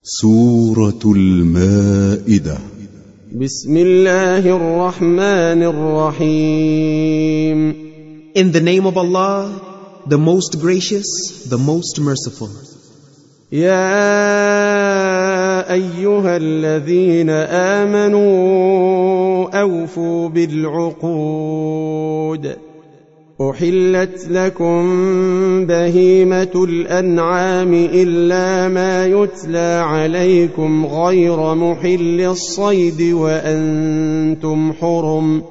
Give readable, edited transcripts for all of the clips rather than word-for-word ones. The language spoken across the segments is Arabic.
سورة المائدة. بسم الله الرحمن الرحيم. In the name of Allah, the most gracious, the most merciful. يا أيها الذين آمنوا أوفوا بالعقود. أحلت لكم بهيمة الأنعام إلا ما يتلى عليكم غير محل الصيد وأنتم حرم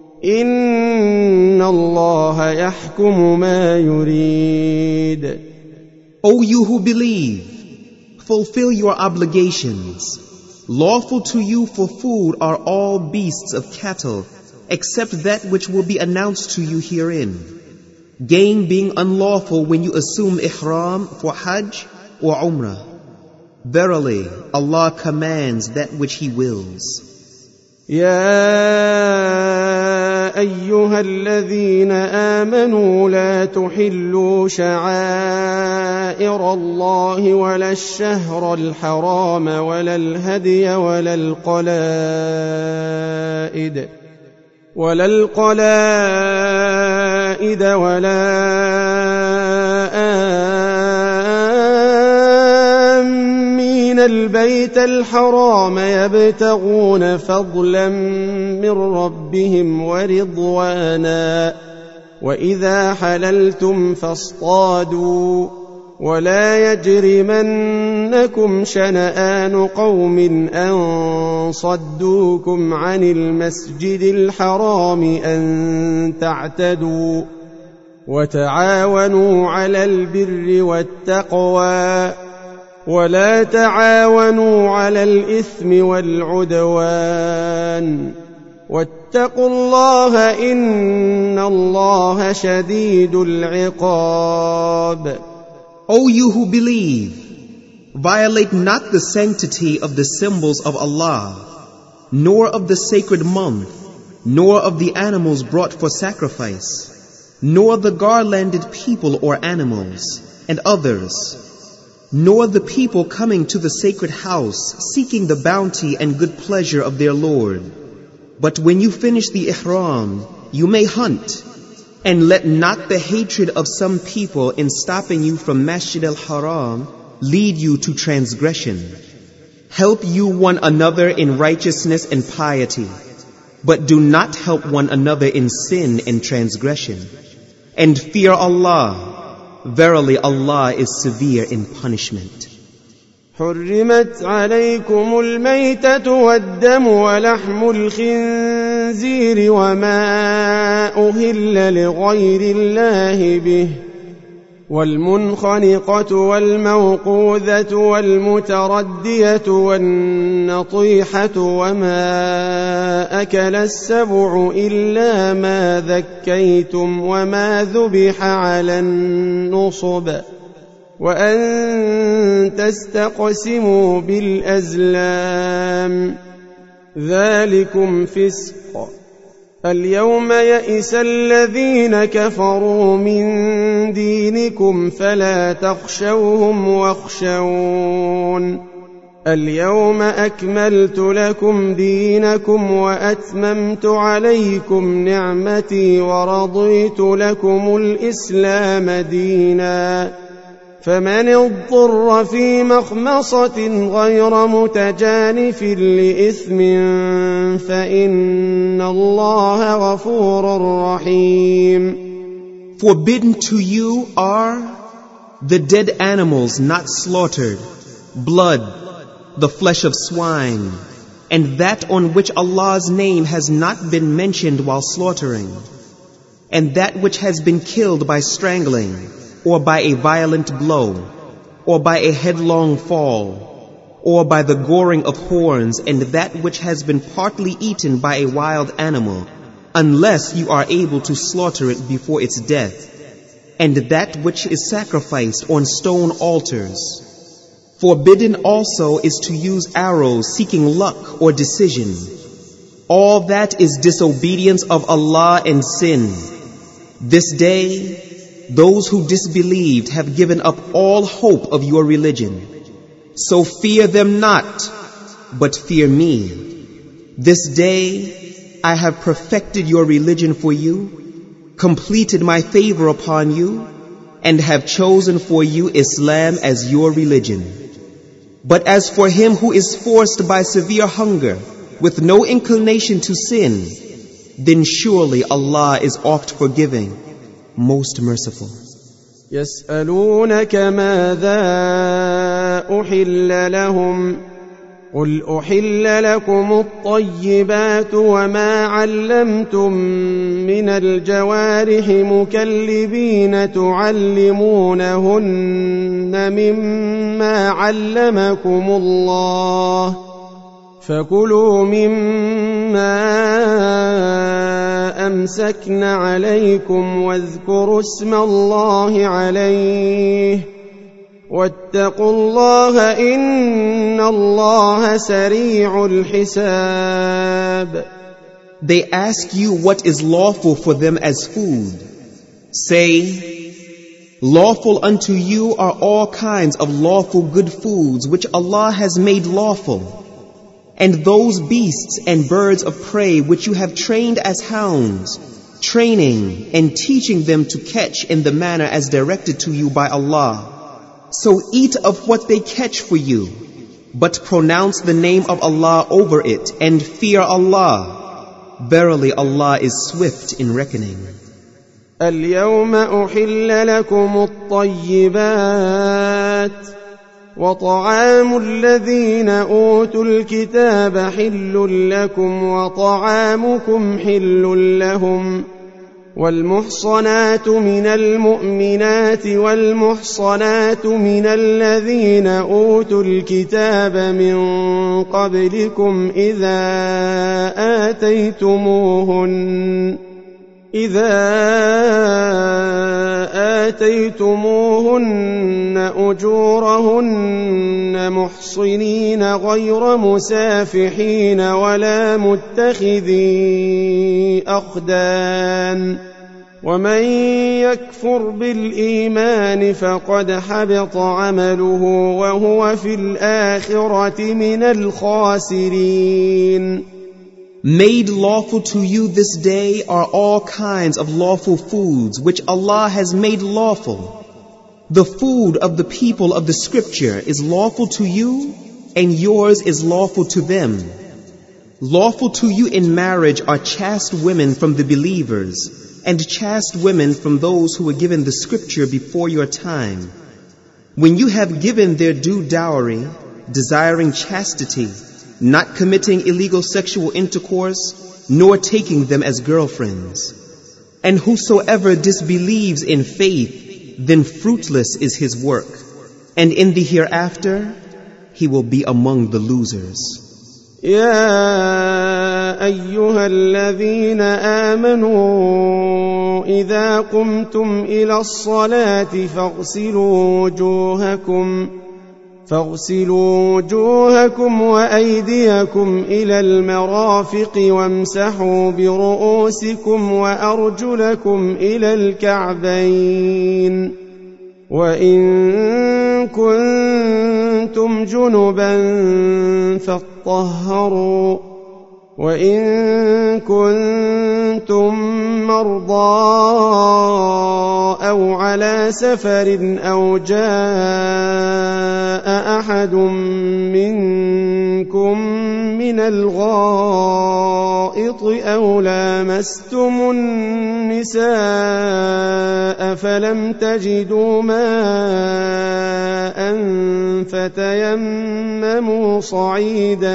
إن الله يحكم ما يريد. O you who believe, fulfill your obligations. Lawful to you for food are all beasts of cattle, except that which will be announced to you herein. Game being unlawful when you assume ihram for Hajj or Umrah. Verily, Allah commands that which He wills. يا أيها الذين آمنوا لا تحلوا شعائر الله ولا الشهر الحرام ولا الهدي ولا القلائد ولا آمين البيت الحرام يبتغون فضلا من ربهم ورضوانا وإذا حللتم فاصطادوا ولا يجرمنكم شنآن قوم أن صدوكم عن المسجد الحرام أن تعتدوا وتعاونوا على البر والتقوى ولا تعاونوا على الإثم والعدوان واتقوا الله إن الله شديد العقاب. O you who believe, violate not the sanctity of the symbols of Allah, nor of the sacred month, nor of the animals brought for sacrifice, nor the garlanded people or animals, and others, nor the people coming to the sacred house, seeking the bounty and good pleasure of their Lord. But when you finish the ihram, you may hunt. And let not the hatred of some people in stopping you from Masjid al-Haram lead you to transgression. Help you one another in righteousness and piety, but do not help one another in sin and transgression. And fear Allah. Verily Allah is severe in punishment. حرمت عليكم الميتة والدم ولحم الخنزير وما أهل لغير الله به والمنخنقة والموقوذة والمتردية والنطيحة وما أكل السبع إلا ما ذكيتم وما ذبح على النصب وأن تستقسموا بالأزلام ذلكم فسق. اليوم يئس الذين كفروا من دينكم فلا تخشوهم واخشون. اليوم أكملت لكم دينكم وأتممت عليكم نعمتي ورضيت لكم الإسلام دينا. فمن اضطر في مخمصة غير متجانف لإثم فإن الله غفور رحيم. Forbidden to you are the dead animals not slaughtered, blood, the flesh of swine, and that on which Allah's name has not been mentioned while slaughtering, and that which has been killed by strangling, or by a violent blow, or by a headlong fall, or by the goring of horns, and that which has been partly eaten by a wild animal, unless you are able to slaughter it before its death, and that which is sacrificed on stone altars. Forbidden also is to use arrows seeking luck or decision. All that is disobedience of Allah and sin. This day, those who disbelieved have given up all hope of your religion. So fear them not, but fear me. This day I have perfected your religion for you, completed my favor upon you, and have chosen for you Islam as your religion. But as for him who is forced by severe hunger, with no inclination to sin, then surely Allah is oft forgiving, most merciful. يسألونك ماذا أحل لهم قل أحل لكم الطيبات وما علمتم من الجوارح مكلبين تعلمونهن مما علمكم الله فكلوا مما أمسكن عليكم واذكروا اسم الله عليه واتقوا الله إن الله سريع الحساب. They ask you what is lawful for them as food. Say, lawful unto you are all kinds of lawful good foods which Allah has made lawful, and those beasts and birds of prey which you have trained as hounds, training and teaching them to catch in the manner as directed to you by Allah. So eat of what they catch for you, but pronounce the name of Allah over it and fear Allah. Verily Allah is swift in reckoning. اليوم أحل لكم الطيبات وطعام الذين أوتوا الكتاب حل لكم وطعامكم حل لهم والمحصنات من المؤمنات والمحصنات من الذين أوتوا الكتاب من قبلكم إذا آتيتموهن أجورهن محصنين غير مسافحين ولا متخذي أخدان ومن يكفر بالإيمان فقد حبط عمله وهو في الآخرة من الخاسرين. Made lawful to you this day are all kinds of lawful foods which Allah has made lawful. The food of the people of the scripture is lawful to you, and yours is lawful to them. Lawful to you in marriage are chaste women from the believers, and chaste women from those who were given the scripture before your time. When you have given their due dowry, desiring chastity, not committing illegal sexual intercourse, nor taking them as girlfriends. And whosoever disbelieves in faith, then fruitless is his work, and in the hereafter he will be among the losers. يا أيها الذين آمنوا إذا قمتم إلى الصلاة فاغسلوا وجوهكم وأيديكم إلى المرافق وامسحوا برؤوسكم وأرجلكم إلى الكعبين وإن كنتم جنبا فاطهروا وإن كنتم مرضى أو على سفر أو جاء أحد منكم من الغائط أو لامستم النساء فلم تجدوا ماء فتيمموا صعيدا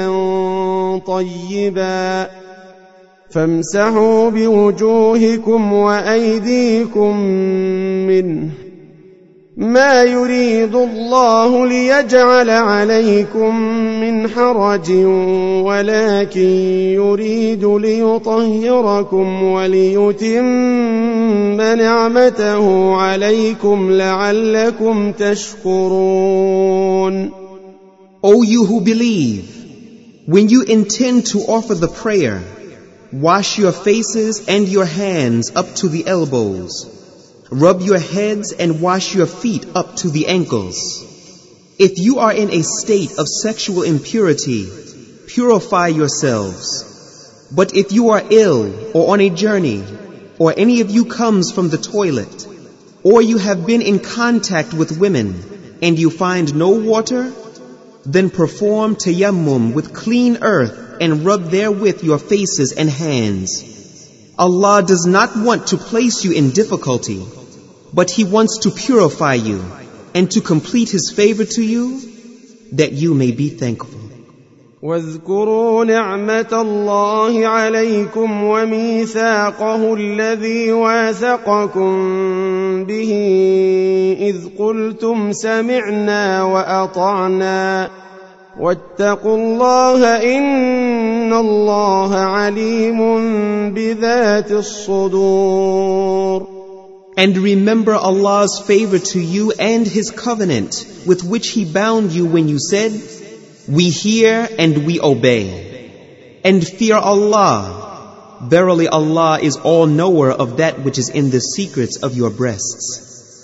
طيبا فامسحوا بوجوهكم وأيديكم منه ما يريد الله ليجعل عليكم من حرج ولكن يريد ليطهركم وليتم نعمته عليكم لعلكم تشكرون. O you who believe, when you intend to offer the prayer, wash your faces and your hands up to the elbows. Rub your heads and wash your feet up to the ankles. If you are in a state of sexual impurity, purify yourselves. But if you are ill or on a journey, or any of you comes from the toilet, or you have been in contact with women, and you find no water, then perform tayammum with clean earth and rub therewith your faces and hands. Allah does not want to place you in difficulty, but He wants to purify you and to complete His favor to you, that you may be thankful. واذكروا نعمة الله عليكم وميثاقه الذي واثقكم به إذ قلتم سمعنا وأطعنا واتقوا الله إن الله عليم بذات الصدور. And remember Allah's favor to you and His covenant with which He bound you when you said, "We hear and we obey." And fear Allah. Verily Allah is all-knower of that which is in the secrets of your breasts.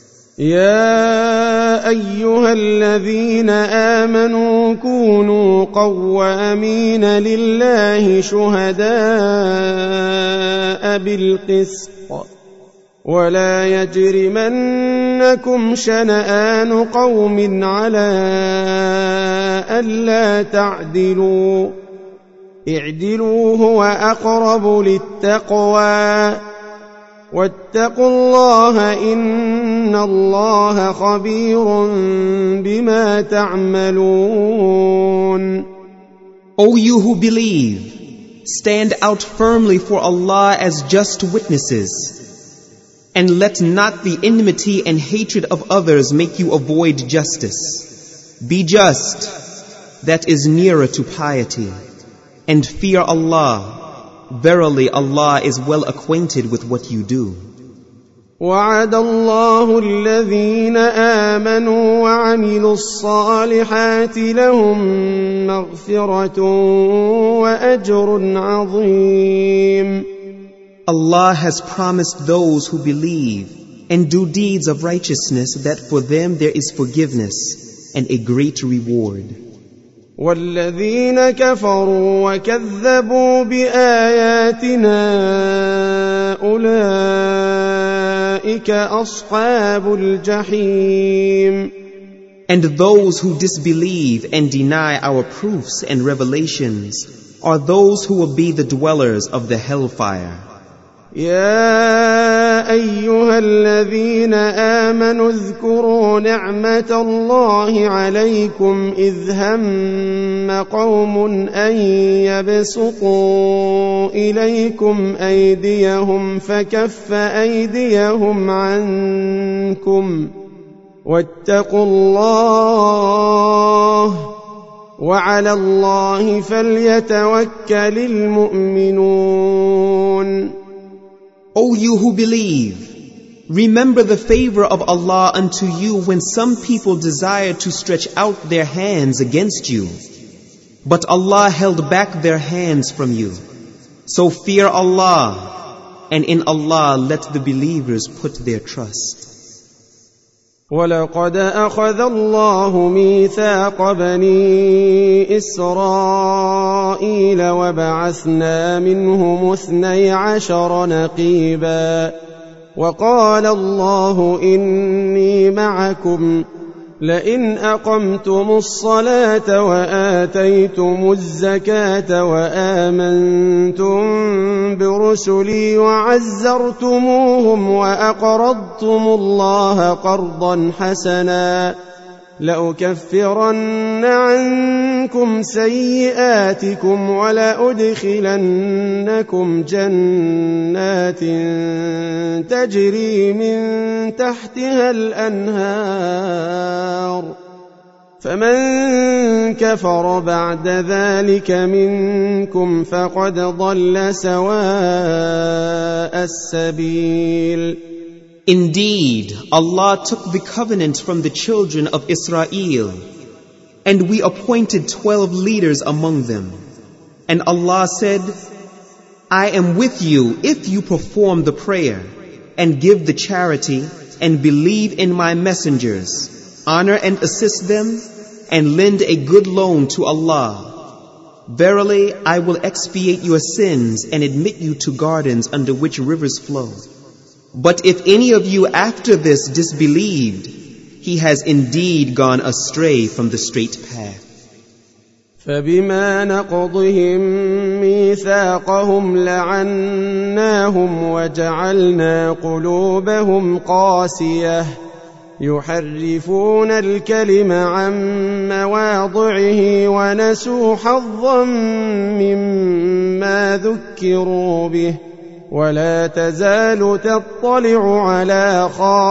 يا أيها الذين آمنوا كونوا قوامين لله شهداء بالقسط ولا يجرمنكم شنآن قوم على ألا تعدلوا اعدلوا هو أقرب للتقوى واتقوا الله إن الله خبير بما تعملون. O you who believe, stand out firmly for Allah as just witnesses. And let not the enmity and hatred of others make you avoid justice. Be just, that is nearer to piety. And fear Allah. Verily Allah is well acquainted with what you do. وعد الله الذين آمنوا وعملوا الصالحات لهم مغفرة وأجر عظيم. Allah has promised those who believe and do deeds of righteousness that for them there is forgiveness and a great reward. والذين كفروا وكذبوا بآياتنا أولئك أصحاب الجحيم. And those who disbelieve and deny our proofs and revelations are those who will be the dwellers of the hellfire. يا أيها الذين آمنوا اذكروا نعمة الله عليكم إذ هم قوم أن يبسطوا إليكم أيديهم فكف أيديهم عنكم واتقوا الله وعلى الله فليتوكل المؤمنون. O you who believe, remember the favor of Allah unto you when some people desired to stretch out their hands against you. But Allah held back their hands from you. So fear Allah, and in Allah let the believers put their trust. ولقد أخذ الله ميثاق بني إسرائيل وبعثنا منهم 12 نقيبا وقال الله إني معكم لئن أقمتم الصلاة وآتيتم الزكاة وآمنتم برسلي وعزرتموهم وأقرضتم الله قرضا حسنا لأكفرن عنكم سيئاتكم ولأدخلنكم جنات تجري من تحتها الأنهار فمن كفر بعد ذلك منكم فقد ضل سواء السبيل. Indeed, Allah took the covenant from the children of Israel, and we appointed 12 leaders among them. And Allah said, I am with you if you perform the prayer, and give the charity, and believe in my messengers, honor and assist them, and lend a good loan to Allah. Verily, I will expiate your sins and admit you to gardens under which rivers flow. But if any of you after this disbelieved, he has indeed gone astray from the straight path. فبما نقضهم ميثاقهم لعناهم وجعلنا قلوبهم قاسية يحرفون الكلم عن مواضعه ونسوا حظا مما ذكروا به ولا تزال تطلع على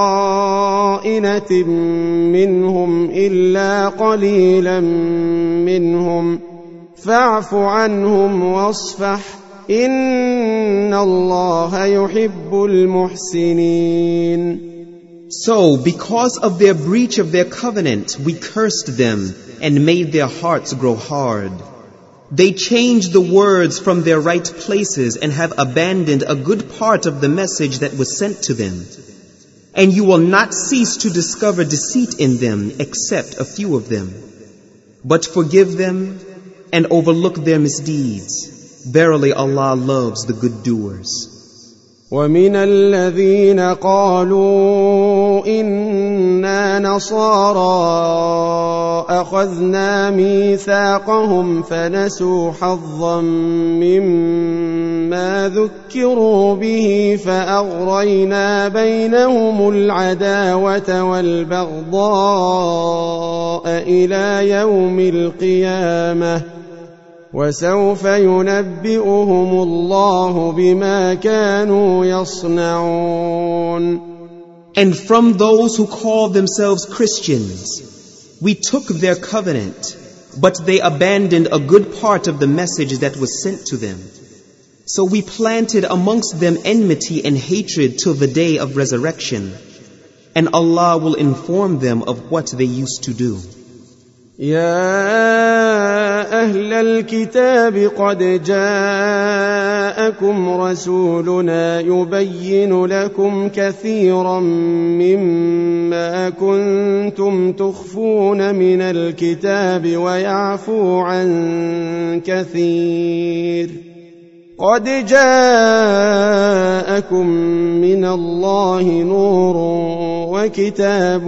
خائنة منهم إلا قليلا منهم فاعف عنهم واصفح إن الله يحب المحسنين. So, because of their breach of their covenant, we cursed them and made their hearts grow hard. They changed the words from their right places and have abandoned a good part of the message that was sent to them. And you will not cease to discover deceit in them except a few of them. But forgive them and overlook their misdeeds. Verily Allah loves the good doers. ومن الذين قالوا إنا نصارى أخذنا ميثاقهم فنسوا حظا مما ذكروا به فأغرينا بينهم العداوة والبغضاء إلى يوم القيامة وسوف ينبئهم الله بما كانوا يصنعون. And from those who call themselves Christians, we took their covenant, but they abandoned a good part of the message that was sent to them. So we planted amongst them enmity and hatred till the day of resurrection, and Allah will inform them of what they used to do. يا أهل الكتاب قد جاءكم رسولنا يبين لكم كثيرا مما كنتم تخفون من الكتاب ويعفو عن كثير قد جاءكم من الله نور وكتاب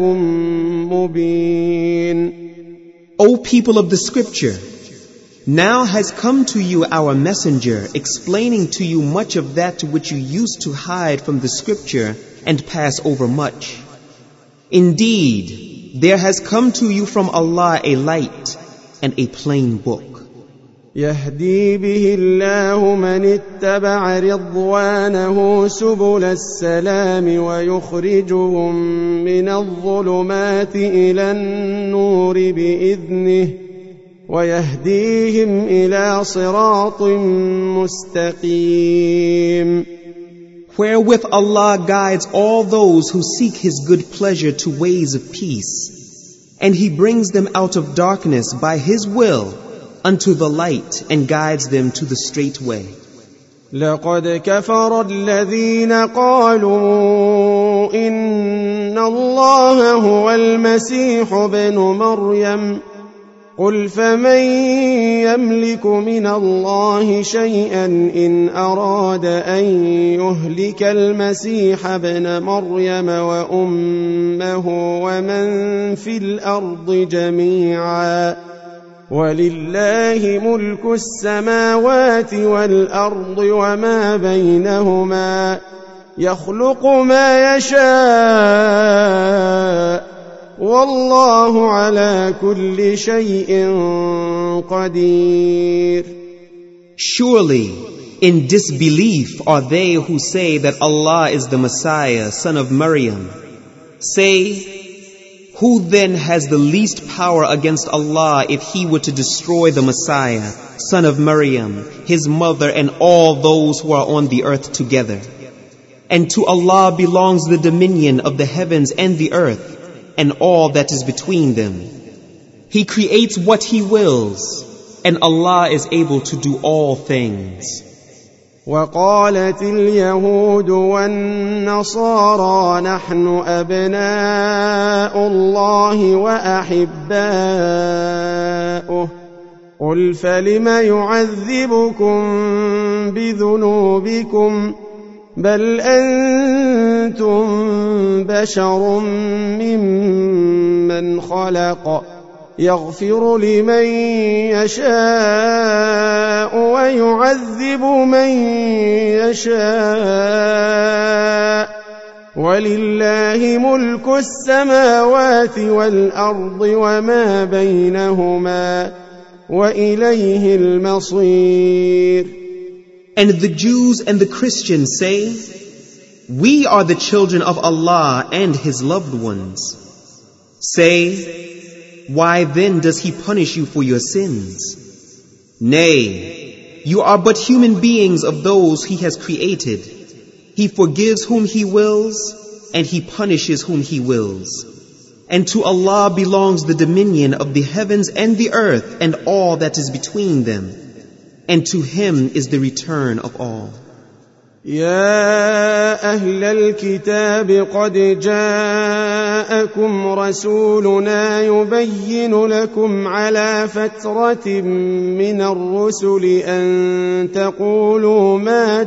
مبين. O people of the scripture, now has come to you our messenger, explaining to you much of that which you used to hide from the scripture and pass over much. Indeed, there has come to you from Allah a light and a plain book. يهدي به الله من اتبع رضوانه سبل السلام ويخرجهم من الظلمات إلى النور بإذنه ويهديهم إلى صراط مستقيم. Wherewith Allah guides all those who seek His good pleasure to ways of peace, and He brings them out of darkness by His will unto the light and guides them to the straight way. لقد كفر الذين قالوا إن الله هو المسيح ابن مريم قل فمن يملك من الله شيئا إن أراد أن يهلك المسيح ابن مريم وأمه ومن في الأرض جميعا ولله ملك السماوات والأرض وما بينهما يخلق ما يشاء والله على كل شيء قدير. Surely, in disbelief are they who say that Allah is the Messiah, son of Maryam. Say, who then has the least power against Allah if He were to destroy the Messiah, son of Maryam, His mother, and all those who are on the earth together? And to Allah belongs the dominion of the heavens and the earth, and all that is between them. He creates what He wills, and Allah is able to do all things. وقالت اليهود والنصارى نحن أبناء الله وأحباؤه قل فلم يعذبكم بذنوبكم بل أنتم بشر ممن خلق يغفر لمن يشاء ويعذب من يشاء ولله ملك السماوات والأرض وما بينهما وإليه المصير. And the Jews and the Christians say, we are the children of Allah and His loved ones. Say, why then does He punish you for your sins? Nay, you are but human beings of those He has created. He forgives whom He wills, and He punishes whom He wills. And to Allah belongs the dominion of the heavens and the earth and all that is between them. And to Him is the return of all. يا أهل الكتاب قد جاءكم رسولنا يبين لكم على فترة من الرسل أن تقولوا ما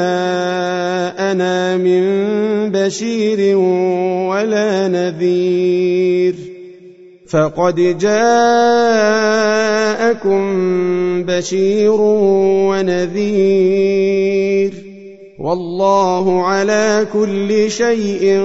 جاءنا من بشير ولا نذير فقد جاءكم بشير ونذير والله على كل شيء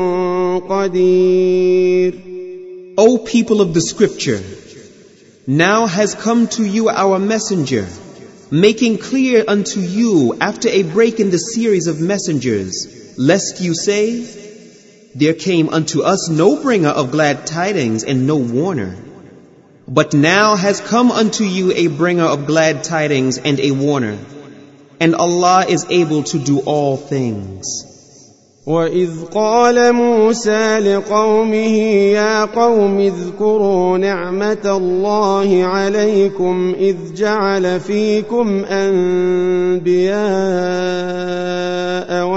قدير. O people of the scripture, now has come to you our messenger, making clear unto you after a break in the series of messengers, lest you say, there came unto us no bringer of glad tidings and no warner. But now has come unto you a bringer of glad tidings and a warner. And Allah is able to do all things. وَإِذْ قَالَ مُوسَى لِقَوْمِهِ يَا قَوْمِ اذْكُرُوا نِعْمَةَ اللَّهِ عَلَيْكُمْ إِذْ جَعَلَ فِيكُمْ أَنْبِيَاءَ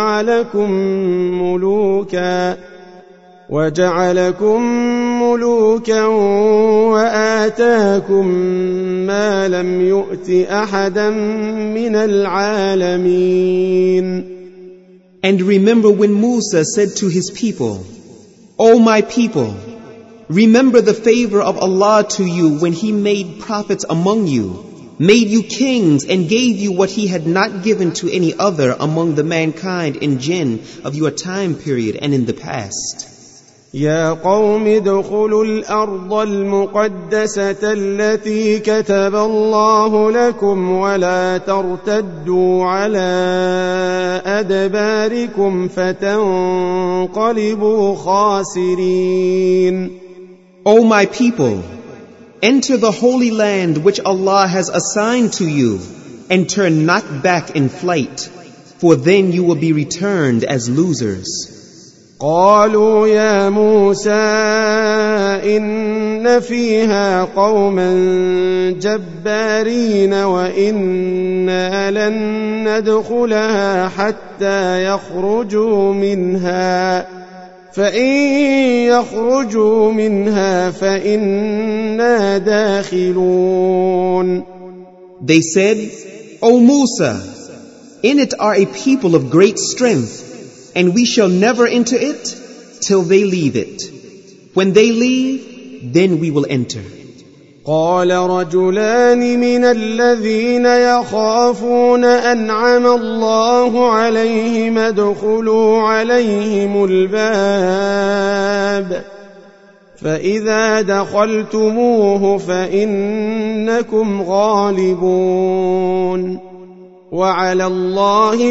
وَجَعَلَكُمْ مُلُوكًا وَآتَاكُمْ مَا لَمْ يُؤْتِ أَحَدًا مِنَ الْعَالَمِينَ. And remember when Musa said to his people, O my people, remember the favor of Allah to you when He made prophets among you, made you kings and gave you what He had not given to any other among the mankind and jinn of your time period and in the past. يا قوم ادخلوا الأرض المقدسة التي كتب الله لكم ولا ترتدوا على أدباركم فتنقلبوا خاسرين. O my people, enter the holy land which Allah has assigned to you and turn not back in flight, for then you will be returned as losers. قالوا يا موسى إن فيها قوما جبارين وإنا لن ندخلها حتى يخرجوا منها فإن يخرجوا منها فإنا داخلون. They said, O Musa, in it are a people of great strength, and we shall never enter it till they leave it. When they leave, then we will enter. قال رجلان من الذين يخافون أنعم الله عليهم ادخلوا عليهم الباب فإذا دخلتموه فإنكم غالبون وعلى الله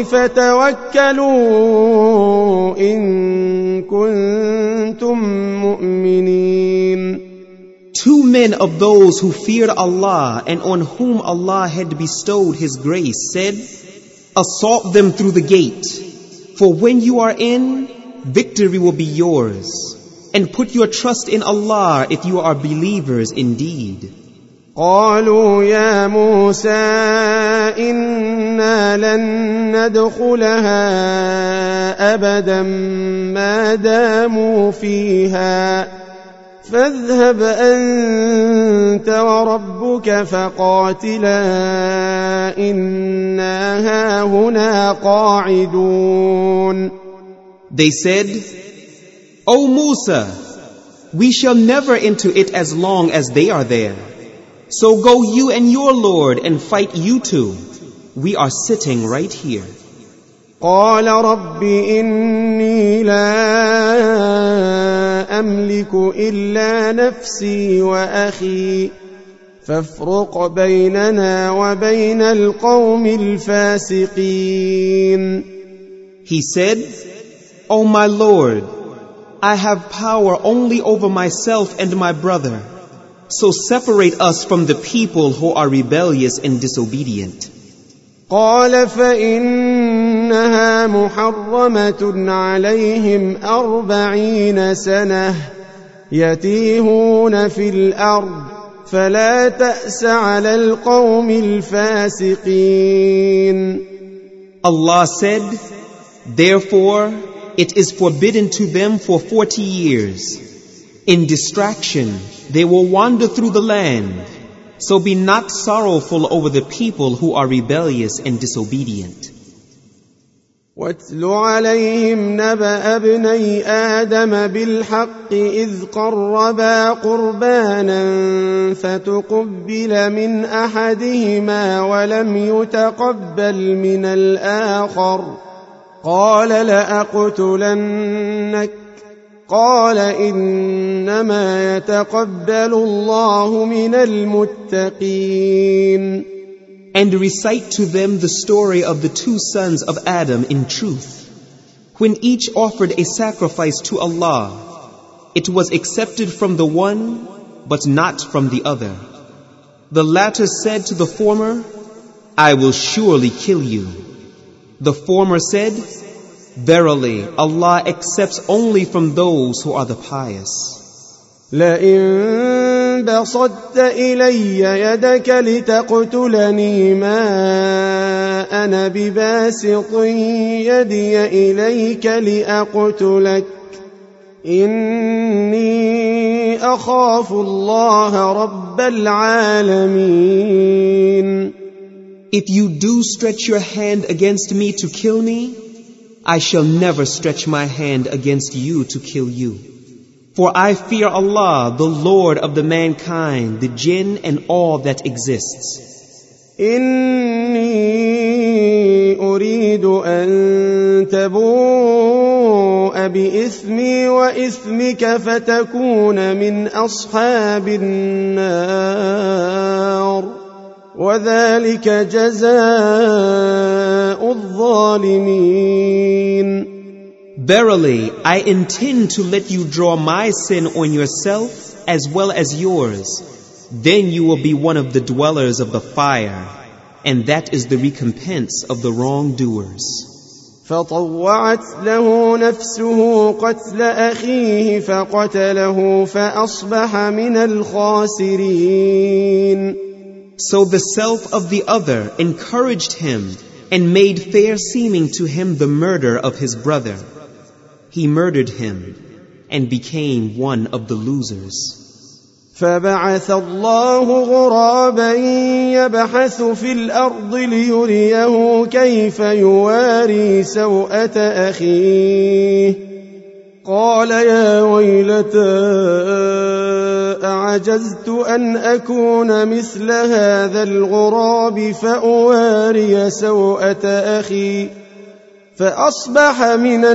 فتوكلوا إن كنتم مؤمنين. Two men of those who feared Allah and on whom Allah had bestowed His grace said, assault them through the gate, for when you are in, victory will be yours, and put your trust in Allah if you are believers indeed. قالوا يا موسى إنا لن ندخلها أبدا ما داموا فيها فاذهب أنت وربك فقاتلا إنا هاهنا قاعدون. They said, O Musa, we shall never enter it as long as they are there. So go you and your Lord and fight you two. We are sitting right here. قال رب إني لا أملك إلا نفسي وأخي فافرق بيننا وبين القوم الفاسقين. He said, O my Lord, I have power only over myself and my brother. So separate us from the people who are rebellious and disobedient. قال فإنها محرمة عليهم 40 سنة يتيهون في الأرض فلا تأس على القوم الفاسقين. Allah said, therefore it is forbidden to them for 40 years. In distraction they will wander through the land. So be not sorrowful over the people who are rebellious and disobedient. واتل عليهم نبأ ابني آدم بالحق إذ قربا قربانا فتقبل من أحدهما ولم يتقبل من الآخر قال لأقتلنك قال إنما يتقبل الله من المتقين. And recite to them the story of the two sons of Adam in truth. When each offered a sacrifice to Allah, it was accepted from the one, but not from the other. The latter said to the former, I will surely kill you. The former said, verily, Allah accepts only from those who are the pious. لئن بسطت إلي يدك لتقتلني ما أنا بباسط يدي إليك لأقتلك إني أخاف الله رب العالمين. If you do stretch your hand against me to kill me, I shall never stretch my hand against you to kill you. For I fear Allah, the Lord of the mankind, the jinn and all that exists. إني أريد أن تبوء بإثمي وإثمك فتكون من أصحاب النار وذلك جزاء الظالمين. Verily, I intend to let you draw my sin on yourself as well as yours. Then you will be one of the dwellers of the fire, and that is the recompense of the wrongdoers. فطوعت له نفسه قتل أخيه فقتله فأصبح من الخاسرين. So the self of the other encouraged him and made fair seeming to him the murder of his brother. He murdered him and became one of the losers. فبعث الله غرابا يبحث في الأرض ليريه كيف يواري سوءة أخيه قال يا ويلتى أعجزت أن أكون مثل هذا الغراب فأواري سوءة أخي فأصبح من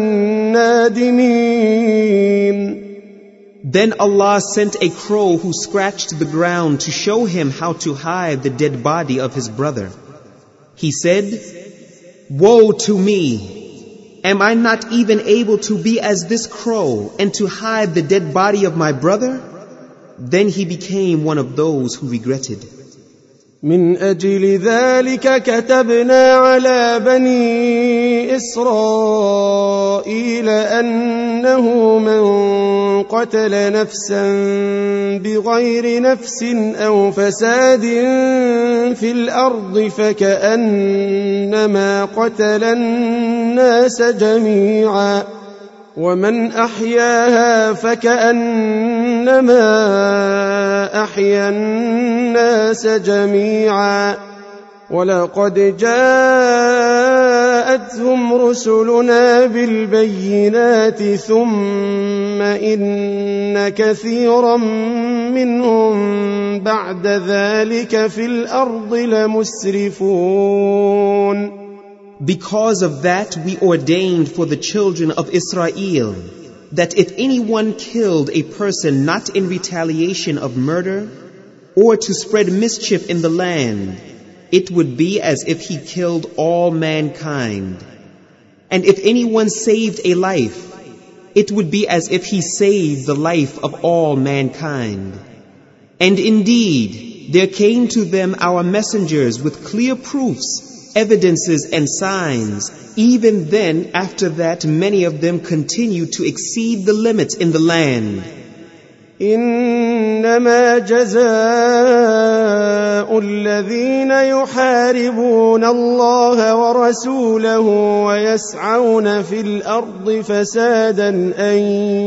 النادمين. Then Allah sent a crow who scratched the ground to show him how to hide the dead body of his brother. He said, Woe to me! Am I not even able to be as this crow and to hide the dead body of my brother? Then he became one of those who regretted. من أجل ذلك كتبنا على بني إسرائيل أنه أنه من قتل نفسا بغير نفس أو فساد في الأرض فكأنما قتل الناس جميعا ومن أحياها فكأنما أحيا الناس جميعا ولقد جاءتهم رسلنا بالبينات ثم إن كثيرا منهم بعد ذلك في الأرض لمسرفون. Because of that we ordained for the children of Israel that if anyone killed a person not in retaliation of murder or to spread mischief in the land, it would be as if he killed all mankind. And if anyone saved a life, it would be as if he saved the life of all mankind. And indeed, there came to them our messengers with clear proofs, evidences and signs. Even then, after that, many of them continued to exceed the limits in the land. إنما جزاء الذين يحاربون الله ورسوله ويسعون في الأرض فسادا أن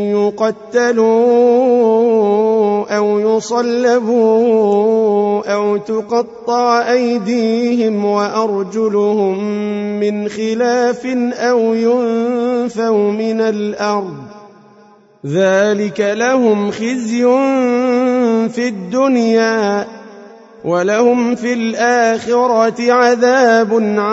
يقتلوا أو يصلبوا أو تقطع أيديهم وأرجلهم من خلاف أو ينفوا من الأرض ذلك لهم خزي في الدنيا ولهم في الآخرة عذاب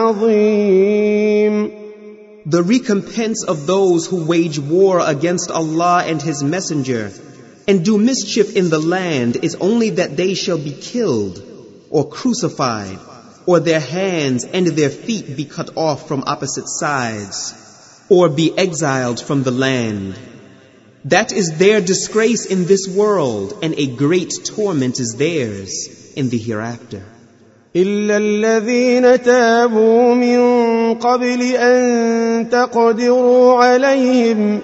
عظيم. The recompense of those who wage war against Allah and His Messenger and do mischief in the land is only that they shall be killed or crucified, or their hands and their feet be cut off from opposite sides, or be exiled from the land. That is their disgrace in this world, and a great torment is theirs in the hereafter. إلا الذين تابوا من قبل أن تقدروا عليهم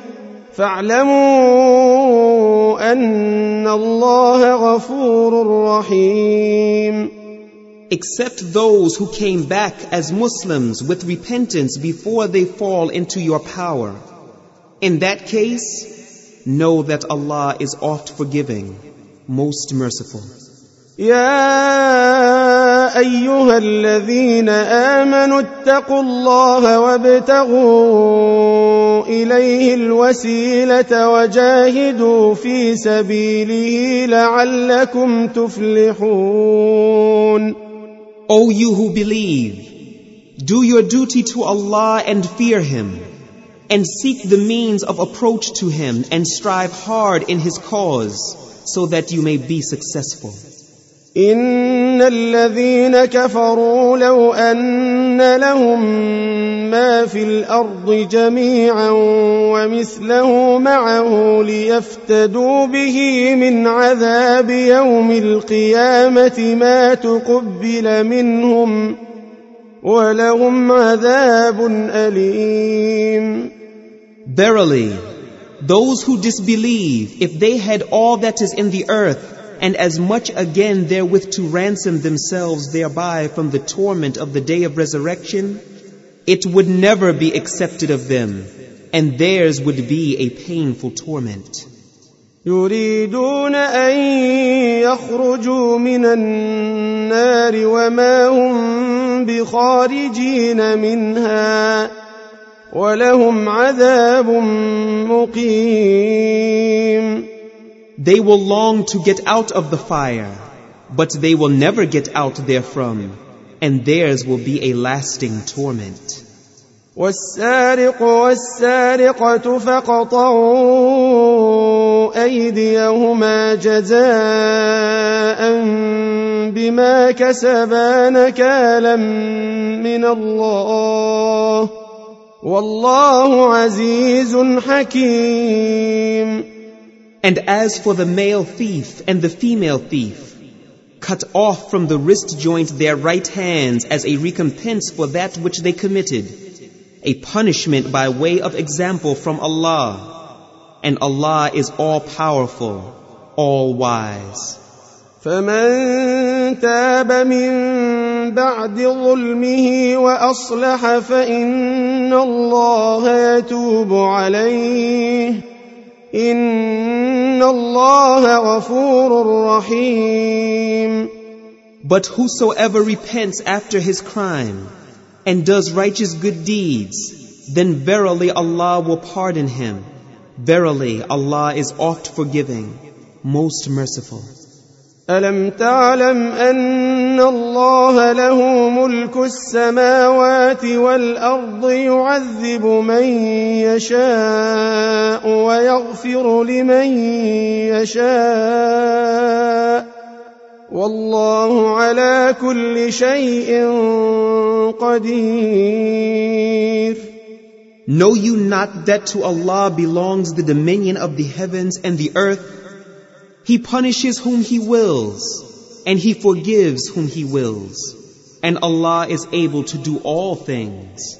فاعلموا أن الله غفور رحيم. Except those who came back as Muslims with repentance before they fall into your power. In that case, know that Allah is oft forgiving, most merciful. يا أيها الذين آمنوا اتقوا الله وابتغوا إليه الوسيلة وجاهدوا في سبيله لعلكم تفلحون. O you who believe, do your duty to Allah and fear Him, and seek the means of approach to Him and strive hard in His cause so that you may be successful. إن الذين كفروا لو أن لهم ما في الأرض جميعا ومثله معه ليفتدوا به من عذاب يوم القيامة ما تقبل منهم ولهم عذاب أليم. Verily, those who disbelieve, if they had all that is in the earth, and as much again therewith to ransom themselves thereby from the torment of the day of resurrection, it would never be accepted of them, and theirs would be a painful torment. يريدون أن يخرجوا من النار وما هم بخارجين منها ولهم عذاب مقيم. They will long to get out of the fire, but they will never get out therefrom, and theirs will be a lasting torment. والسارق والسارقة فاقطعوا أيديهما جزاء بما كسبا نكالا من الله والله عزيز حكيم. And as for the male thief and the female thief, cut off from the wrist joint their right hands as a recompense for that which they committed, a punishment by way of example from Allah. and Allah is all-powerful, all-wise. فمن تاب من بعد ظلمه وأصلح فإن الله يتوب عليه إن الله غفور رحيم. But whosoever repents after his crime and does righteous good deeds, then verily Allah will pardon him. Verily Allah is oft forgiving, most merciful. ألم تعلم أن الله له ملك السماوات والأرض يعذب من يشاء ويغفر لمن يشاء والله على كل شيء قدير. Know you not that to Allah belongs the dominion of the heavens and the earth? He punishes whom He wills, and He forgives whom He wills. And Allah is able to do all things.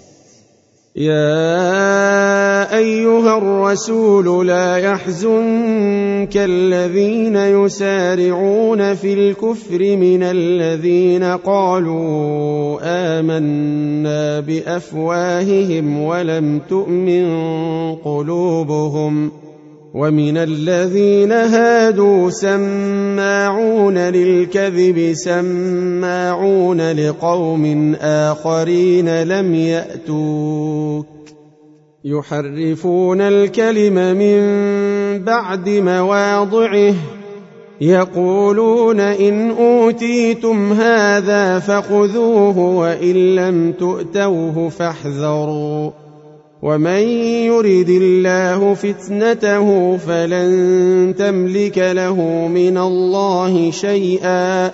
يا أيها الرسول لا يحزنك الذين يسارعون في الكفر من الذين قالوا آمنا بأفواههم ولم تؤمن قلوبهم ومن الذين هادوا سماعون للكذب سماعون لقوم آخرين لم يأتوك يحرفون الكلم من بعد مواضعه يقولون إن أوتيتم هذا فخذوه وإن لم تؤتوه فاحذروا ومن يرد الله فتنته فلن تملك له من الله شيئا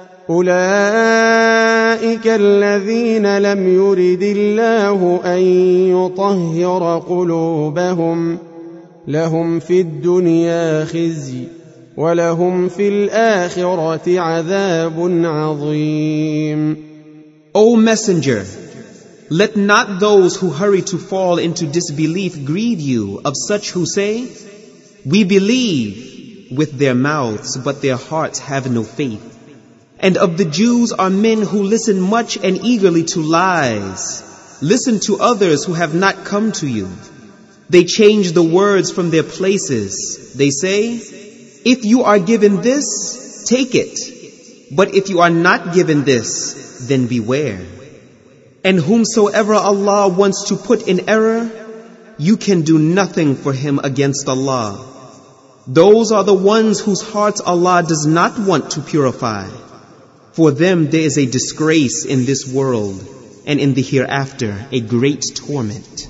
أولئك الذين لم يرد الله أن يطهر قلوبهم لهم في الدنيا خزي ولهم في الآخرة عذاب عظيم. O Messenger, let not those who hurry to fall into disbelief grieve you of such who say, "We believe," with their mouths, but their hearts have no faith. And of the Jews are men who listen much and eagerly to lies. Listen to others who have not come to you. They change the words from their places. They say, "If you are given this, take it. But if you are not given this, then beware." And whomsoever Allah wants to put in error, you can do nothing for him against Allah. Those are the ones whose hearts Allah does not want to purify. For them there is a disgrace in this world, and in the hereafter a great torment.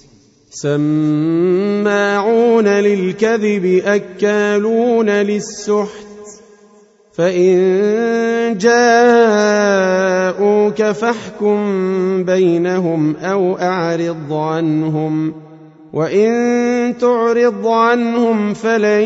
سماعون للكذب أكالون للسحت فإن جاءوك فاحكم بينهم أو أعرض عنهم وإن تعرض عنهم فلن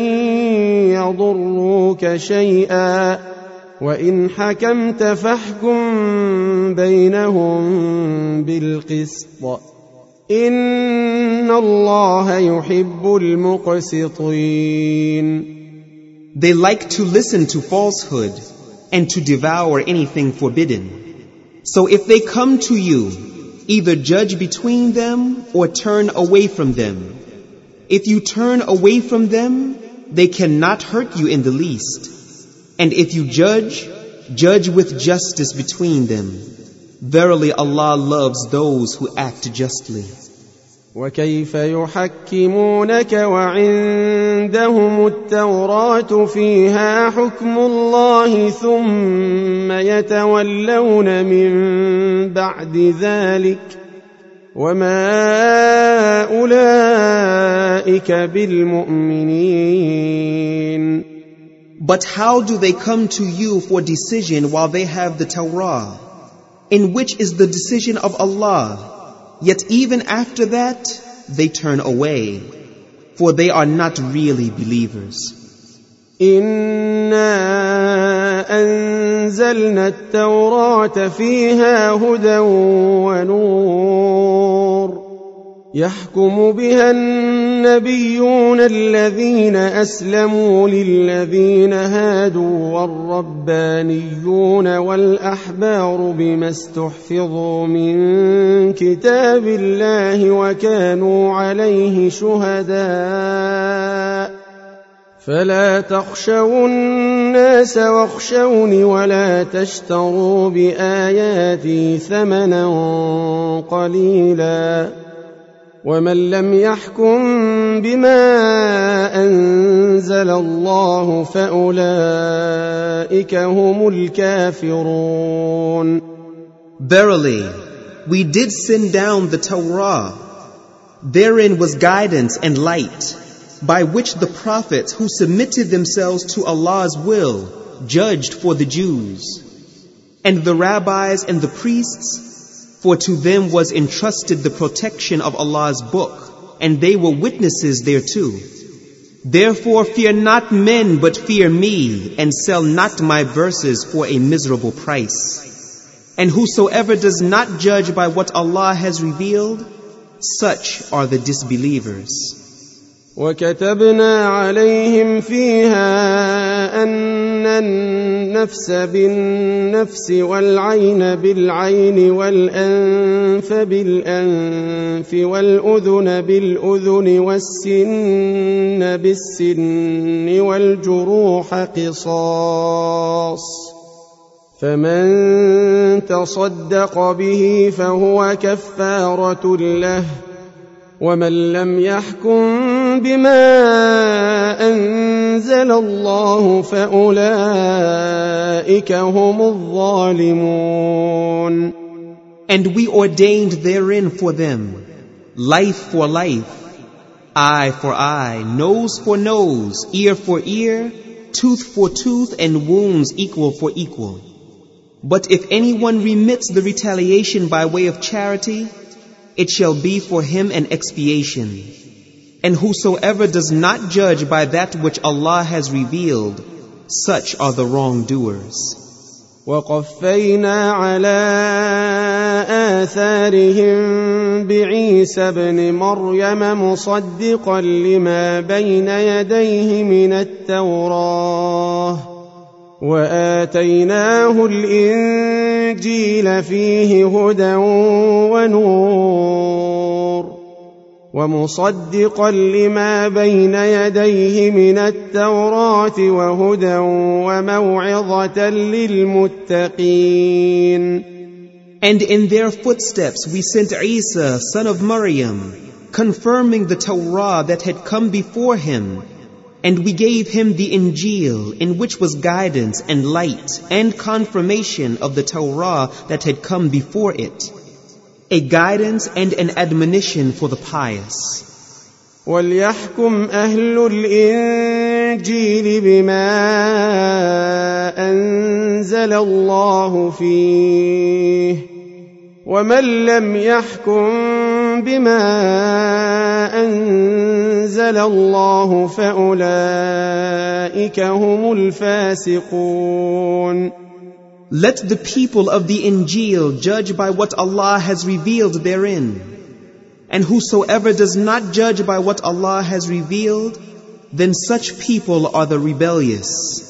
يضروك شيئا وإن حكمت فاحكم بينهم بالقسط إن الله يحب المقسطين. They like to listen to falsehood and to devour anything forbidden. So if they come to you, either judge between them or turn away from them. If you turn away from them, they cannot hurt you in the least. And if you judge, judge with justice between them. Verily Allah loves those who act justly. وكيف يحكمونك وعندهم التوراة فيها حكم الله ثم يتولون من بعد ذلك وما أولئك بالمؤمنين. But how do they come to you for decision while they have the Torah, in which is the decision of Allah? Yet even after that, they turn away, for they are not really believers. إنا أنزلنا التوراة فيها هدى ونور يحكم بها النبيون الذين أسلموا للذين هادوا والربانيون والأحبار بما استحفظوا من كتاب الله وكانوا عليه شهداء فلا تخشوا الناس واخشوني ولا تشتروا بآياتي ثمنا قليلا ومن لم يحكم بما أنزل الله فأولئك هم الكافرون. Verily, we did send down the Torah. Therein was guidance and light, by which the prophets who submitted themselves to Allah's will judged for the Jews, and the rabbis and the priests, for to them was entrusted the protection of Allah's book, and they were witnesses thereto. Therefore fear not men, but fear me, and sell not my verses for a miserable price. And whosoever does not judge by what Allah has revealed, such are the disbelievers. وكتبنا عليهم فيها أن النفس بالنفس والعين بالعين والأنف بالأنف والأذن بالأذن والسن بالسن والجروح قصاص فمن تصدق به فهو كفارة له ومن لم يحكم بما أنزل الله فأولئك هم الظالمون. And we ordained therein for them life for life, eye for eye, nose for nose, ear for ear, tooth for tooth, and wounds equal for equal. But if anyone remits the retaliation by way of charity, it shall be for him an expiation. And whosoever does not judge by that which Allah has revealed, such are the wrongdoers. وقفينا على آثارهم بعيسى ابن مريم مصدقا لما بين يديه من التوراة وآتيناه الإنجيل فيه هدى ونور ومصدقا لما بين يديه من التوراة وهدى وموعظة للمتقين. And in their footsteps we sent Isa, son of Maryam, confirming the Torah that had come before him, and we gave him the Injil, in which was guidance and light and confirmation of the Torah that had come before it, a guidance and an admonition for the pious. وَلْيَحْكُمْ أَهْلُ الْإِنْجِيلِ بِمَا أَنزَلَ اللَّهُ فِيهِ وَمَنْ لَمْ يَحْكُمْ بِمَا أَنزَلَ اللَّهُ فَأُولَئِكَ هُمُ الْفَاسِقُونَ. Let the people of the Injil judge by what Allah has revealed therein. And whosoever does not judge by what Allah has revealed, then such people are the rebellious.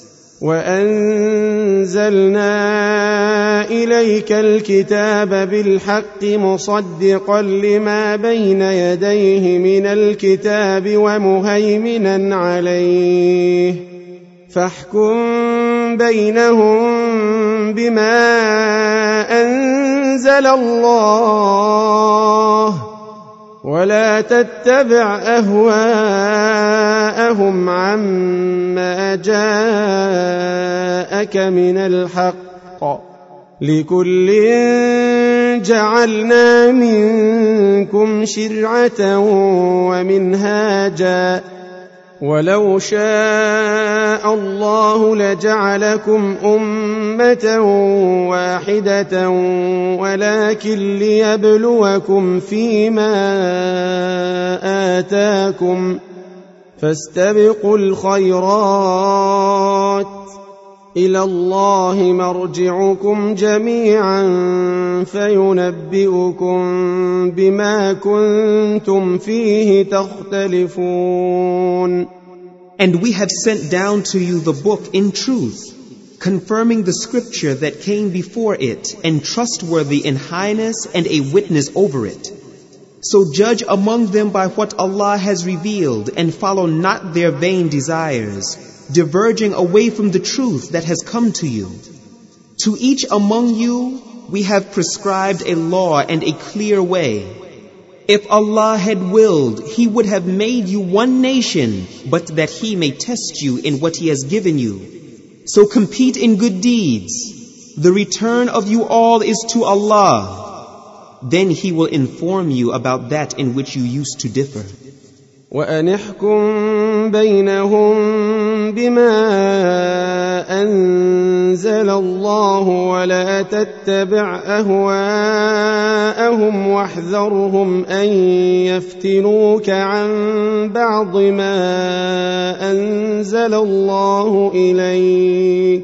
وَأَنزَلْنَا إِلَيْكَ الْكِتَابَ بِالْحَقِّ مُصَدِّقًا لِمَا بَيْنَ يَدَيْهِ مِنَ الْكِتَابِ وَمُهَيْمِنًا عَلَيْهِ فَاحْكُم بَيْنَهُم بِمَا أَنزَلَ اللَّهُ ولا تتبع أهواءهم عما جاءك من الحق لكل جعلنا منكم شرعة ومنهاجا ولو شاء الله لجعلكم أمة واحدة ولكن ليبلوكم فيما آتاكم فاستبقوا الخيرات إلى الله مرجعكم جميعا فينبئكم بما كنتم فيه تختلفون. And we have sent down to you the book in truth, confirming the scripture that came before it, and trustworthy in highness and a witness over it. So judge among them by what Allah has revealed, and follow not their vain desires, diverging away from the truth that has come to you. To each among you we have prescribed a law and a clear way. If Allah had willed, He would have made you one nation, but that He may test you in what He has given you. So compete in good deeds. The return of you all is to Allah. Then He will inform you about that in which you used to differ. وَأَنِحْكُمْ بَيْنَهُمْ بِمَا أَنزَلَ اللَّهُ وَلَا تَتَّبِعْ أَهْوَاءَهُمْ وَاحْذَرْهُمْ أَن يَفْتِنُوكَ عَن بَعْضِ مَا أَنزَلَ اللَّهُ إِلَيْكَ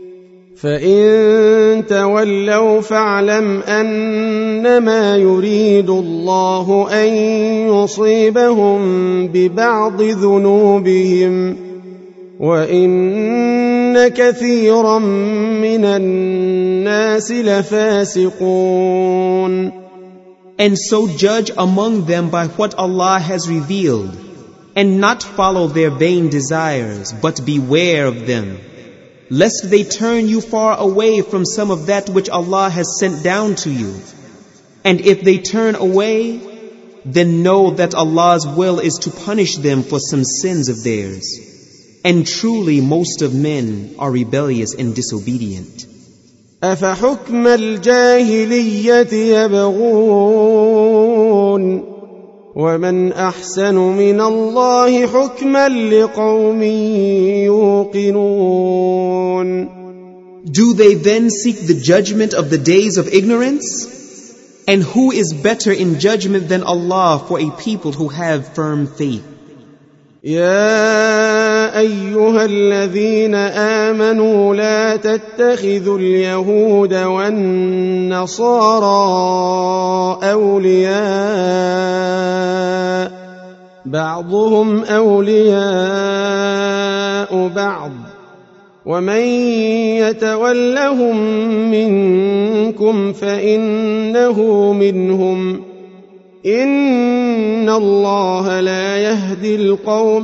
فَإِن تَوَلَّوْا فَاعْلَمْ أَنَّمَا يُرِيدُ اللَّهُ أَن يُصِيبَهُم بِبَعْضِ ذُنُوبِهِمْ وَإِنَّ كَثِيرًا مِّنَ النَّاسِ لَفَاسِقُونَ. And so judge among them by what Allah has revealed, and not follow their vain desires, but beware of them, lest they turn you far away from some of that which Allah has sent down to you. And if they turn away, then know that Allah's will is to punish them for some sins of theirs. And truly most of men are rebellious and disobedient. أَفَحُكْمَ الْجَاهِلِيَّةِ يَبْغُونَ وَمَنْ أَحْسَنُ مِنَ اللَّهِ حُكْمًا لِقَوْمٍ يُوقِنُونَ. Do they then seek the judgment of the days of ignorance? And who is better in judgment than Allah for a people who have firm faith? يا أيها الذين آمنوا لا تتخذوا اليهود والنصارى أولياء بعضهم أولياء بعض ومن يتولهم منكم فإنه منهم إن الله لا يهدي القوم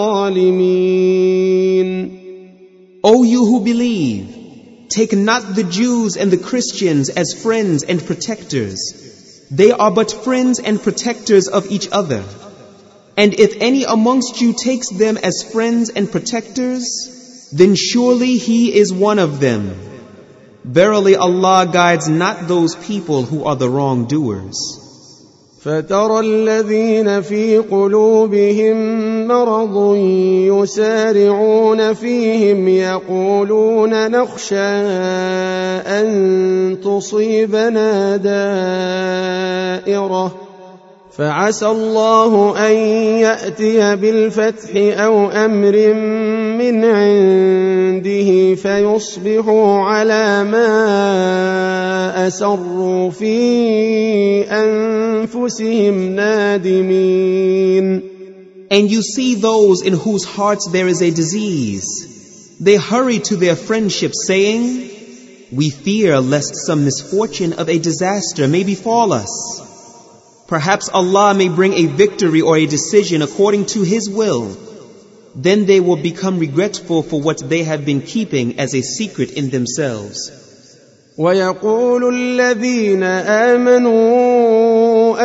الظالمين. O you who believe, take not the Jews and the Christians as friends and protectors. They are but friends and protectors of each other. And if any amongst you takes them as friends and protectors, then surely he is one of them. Verily Allah guides not those people who are the wrongdoers. فترى الذين في قلوبهم مرض يسارعون فيهم يقولون نخشى أن تصيبنا دائرة فعسى الله أن يأتي بالفتح أو أمر من عنده فيصبحوا على ما أسروا في أنفسهم نادمين. And you see those in whose hearts there is a disease. They hurry to their friendship saying, we fear lest some misfortune of a disaster may befall us. Perhaps Allah may bring a victory or a decision according to His will. Then they will become regretful for what they have been keeping as a secret in themselves. وَيَقُولُ الَّذِينَ آمَنُوا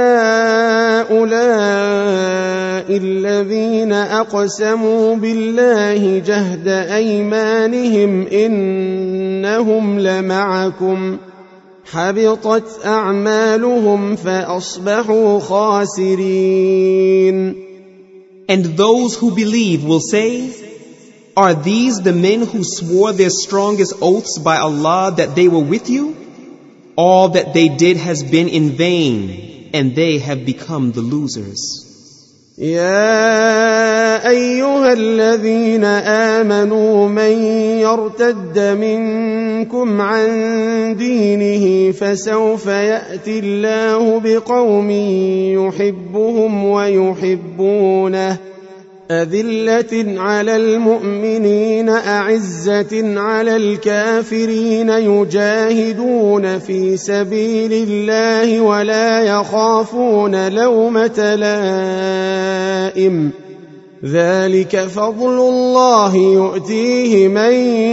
أَهَؤُلَاءِ الَّذِينَ أَقْسَمُوا بِاللَّهِ جَهْدَ أَيْمَانِهِمْ إِنَّهُمْ لَمَعَكُمْ حبطت أعمالهم فأصبحوا خاسرين. And those who believe will say, are these the men who swore their strongest oaths by Allah that they were with you? All that they did has been in vain, and they have become the losers. يا أيها الذين آمنوا من يرتد منكم عن دينه فسوف يأتي الله بقوم يحبهم ويحبونه أذلة على المؤمنين أعزة على الكافرين يجاهدون في سبيل الله ولا يخافون لومة لائم ذلك فضل الله يؤتيه من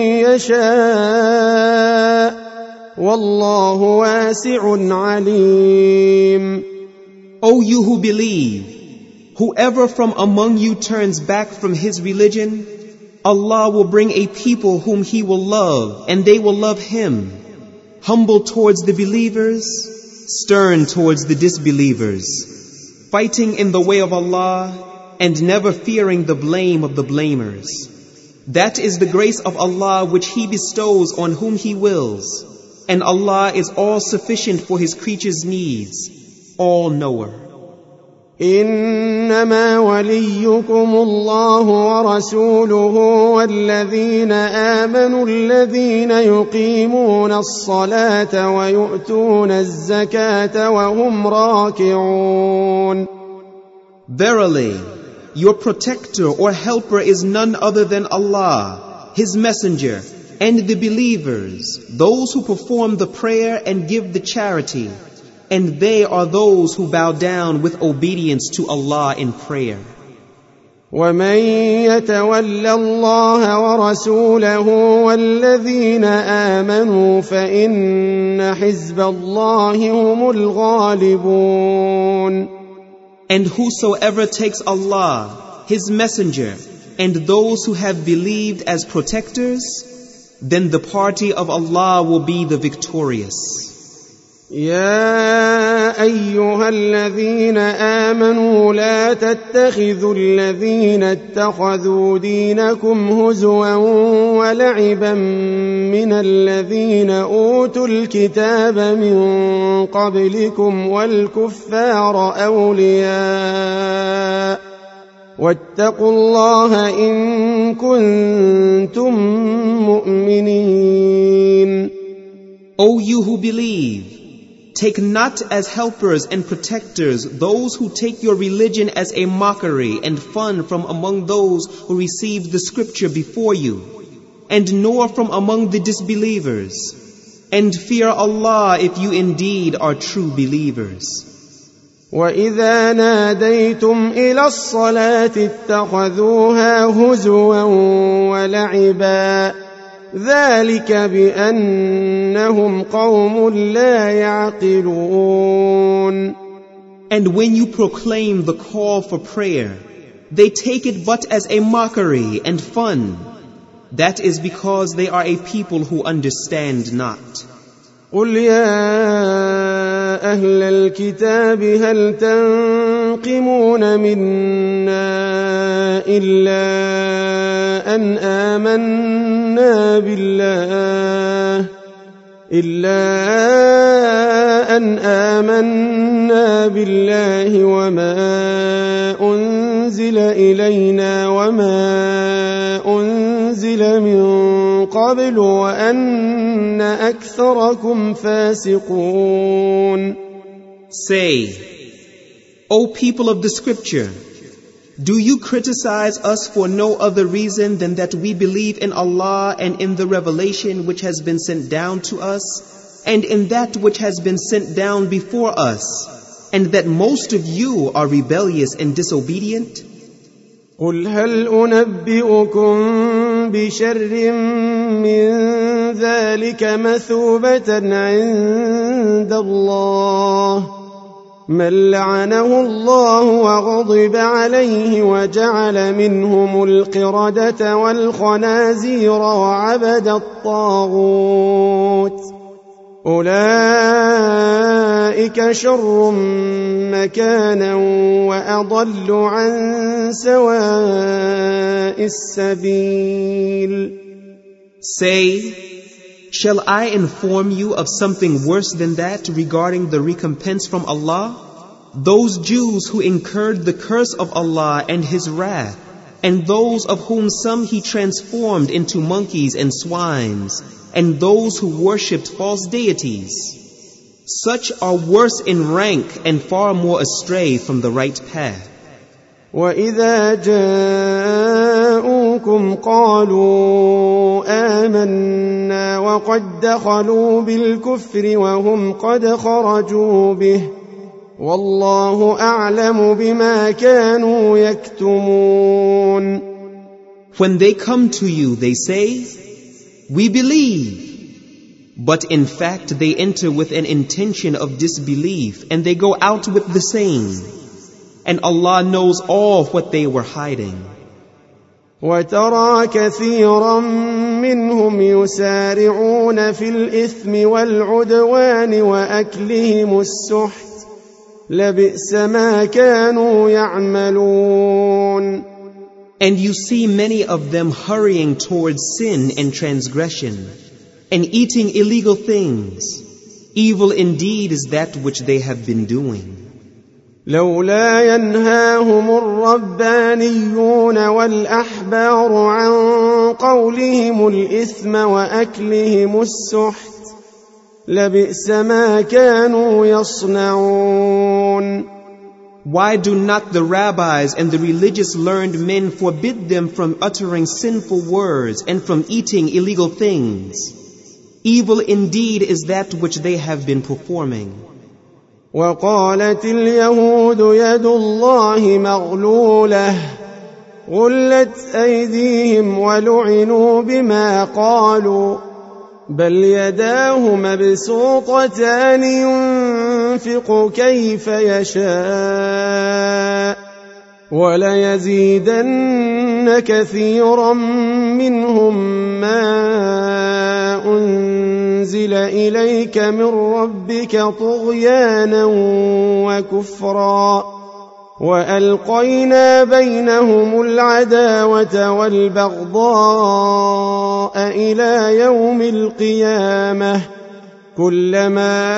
يشاء والله واسع عليم. O you who believe, whoever from among you turns back from his religion, Allah will bring a people whom He will love, and they will love Him, humble towards the believers, stern towards the disbelievers, fighting in the way of Allah, and never fearing the blame of the blamers. That is the grace of Allah which He bestows on whom He wills, and Allah is all sufficient for His creatures' needs, all knower. إنما وليكم الله ورسوله والذين آمنوا الذين يقيمون الصلاة ويؤتون الزكاة وهم راكعون. Verily, your protector or helper is none other than Allah, His messenger, and the believers, those who perform the prayer and give the charity. And they are those who bow down with obedience to Allah in prayer. وَمَن يَتَوَلَّ اللَّهَ وَرَسُولَهُ وَالَّذِينَ آمَنُوا فَإِنَّ حِزْبَ اللَّهِ هُمُ الْغَالِبُونَ. And whosoever takes Allah, His messenger, and those who have believed as protectors, then the party of Allah will be the victorious. يا أيها الذين آمنوا لا تتخذوا الذين اتخذوا دينكم هزوا ولعبا من الذين أوتوا الكتاب من قبلكم والكفار أولياء واتقوا الله إن كنتم مؤمنين. O you who believe, take not as helpers and protectors those who take your religion as a mockery and fun from among those who received the scripture before you, and nor from among the disbelievers. And fear Allah if you indeed are true believers. وَإِذَا نَادَيْتُمْ إِلَى الصَّلَاةِ اتَّخَذُوهَا هُزُوًا وَلَعِبًا ذلك بأنهم قوم لا يعقلون. And when you proclaim the call for prayer, they take it but as a mockery and fun. That is because they are a people who understand not. قل يا أهل الكتاب هل تنقمون منا إلا أن آمنا بالله وما أنزل إلينا وما أنزل من قبل وأن أكثركم فاسقون. Say, O people of the scripture, do you criticize us for no other reason than that we believe in Allah and in the revelation which has been sent down to us, and in that which has been sent down before us, and that most of you are rebellious and disobedient? قل هل أنبئكم بشر من ذلك مثوبة عند الله من لعنه الله وغضب عليه وجعل منهم القردة والخنازير وعبد الطاغوت أولئك شر مكانا وأضل عن سواء السبيل. Say, shall I inform you of something worse than that regarding the recompense from Allah? those Jews who incurred the curse of Allah and His wrath, and those of whom some He transformed into monkeys and swines, and those who worshipped false deities. Such are worse in rank and far more astray from the right path. وَإِذَا جَاءُوكُمْ قَالُوا آمَنَّا وَقَدْ دَخَلُوا بِالْكُفْرِ وَهُمْ قَدْ خَرَجُوا بِهِ وَاللَّهُ أَعْلَمُ بِمَا كَانُوا يَكْتُمُونَ. When they come to you, they say, "We believe." But in fact, they enter with an intention of disbelief, and they go out with the same. And Allah knows all what they were hiding. وَتَرَى كَثِيرًا مِّنْهُمْ يُسَارِعُونَ فِي الْإِثْمِ وَالْعُدْوَانِ وَأَكْلِهِمُ السُّحْتَ لَبِئْسَ مَا كَانُوا يَعْمَلُونَ. And you see many of them hurrying towards sin and transgression, and eating illegal things. Evil indeed is that which they have been doing. لولا ينهاهم الربانيون والأحبار عن قولهم الإثم وأكلهم السحت لبئس ما كانوا يصنعون. Why do not the rabbis and the religious learned men forbid them from uttering sinful words and from eating illegal things? Evil indeed is that which they have been performing. وقالت اليهود يد الله مغلولة غلت أيديهم ولعنوا بما قالوا بل يداه مبسوطتان ينفق كيف يشاء وليزيدن كثيرا منهم ما أنزل إليك من ربك طغيانا وكفرا وألقينا بينهم العداوة والبغضاء إلى يوم القيامة كلما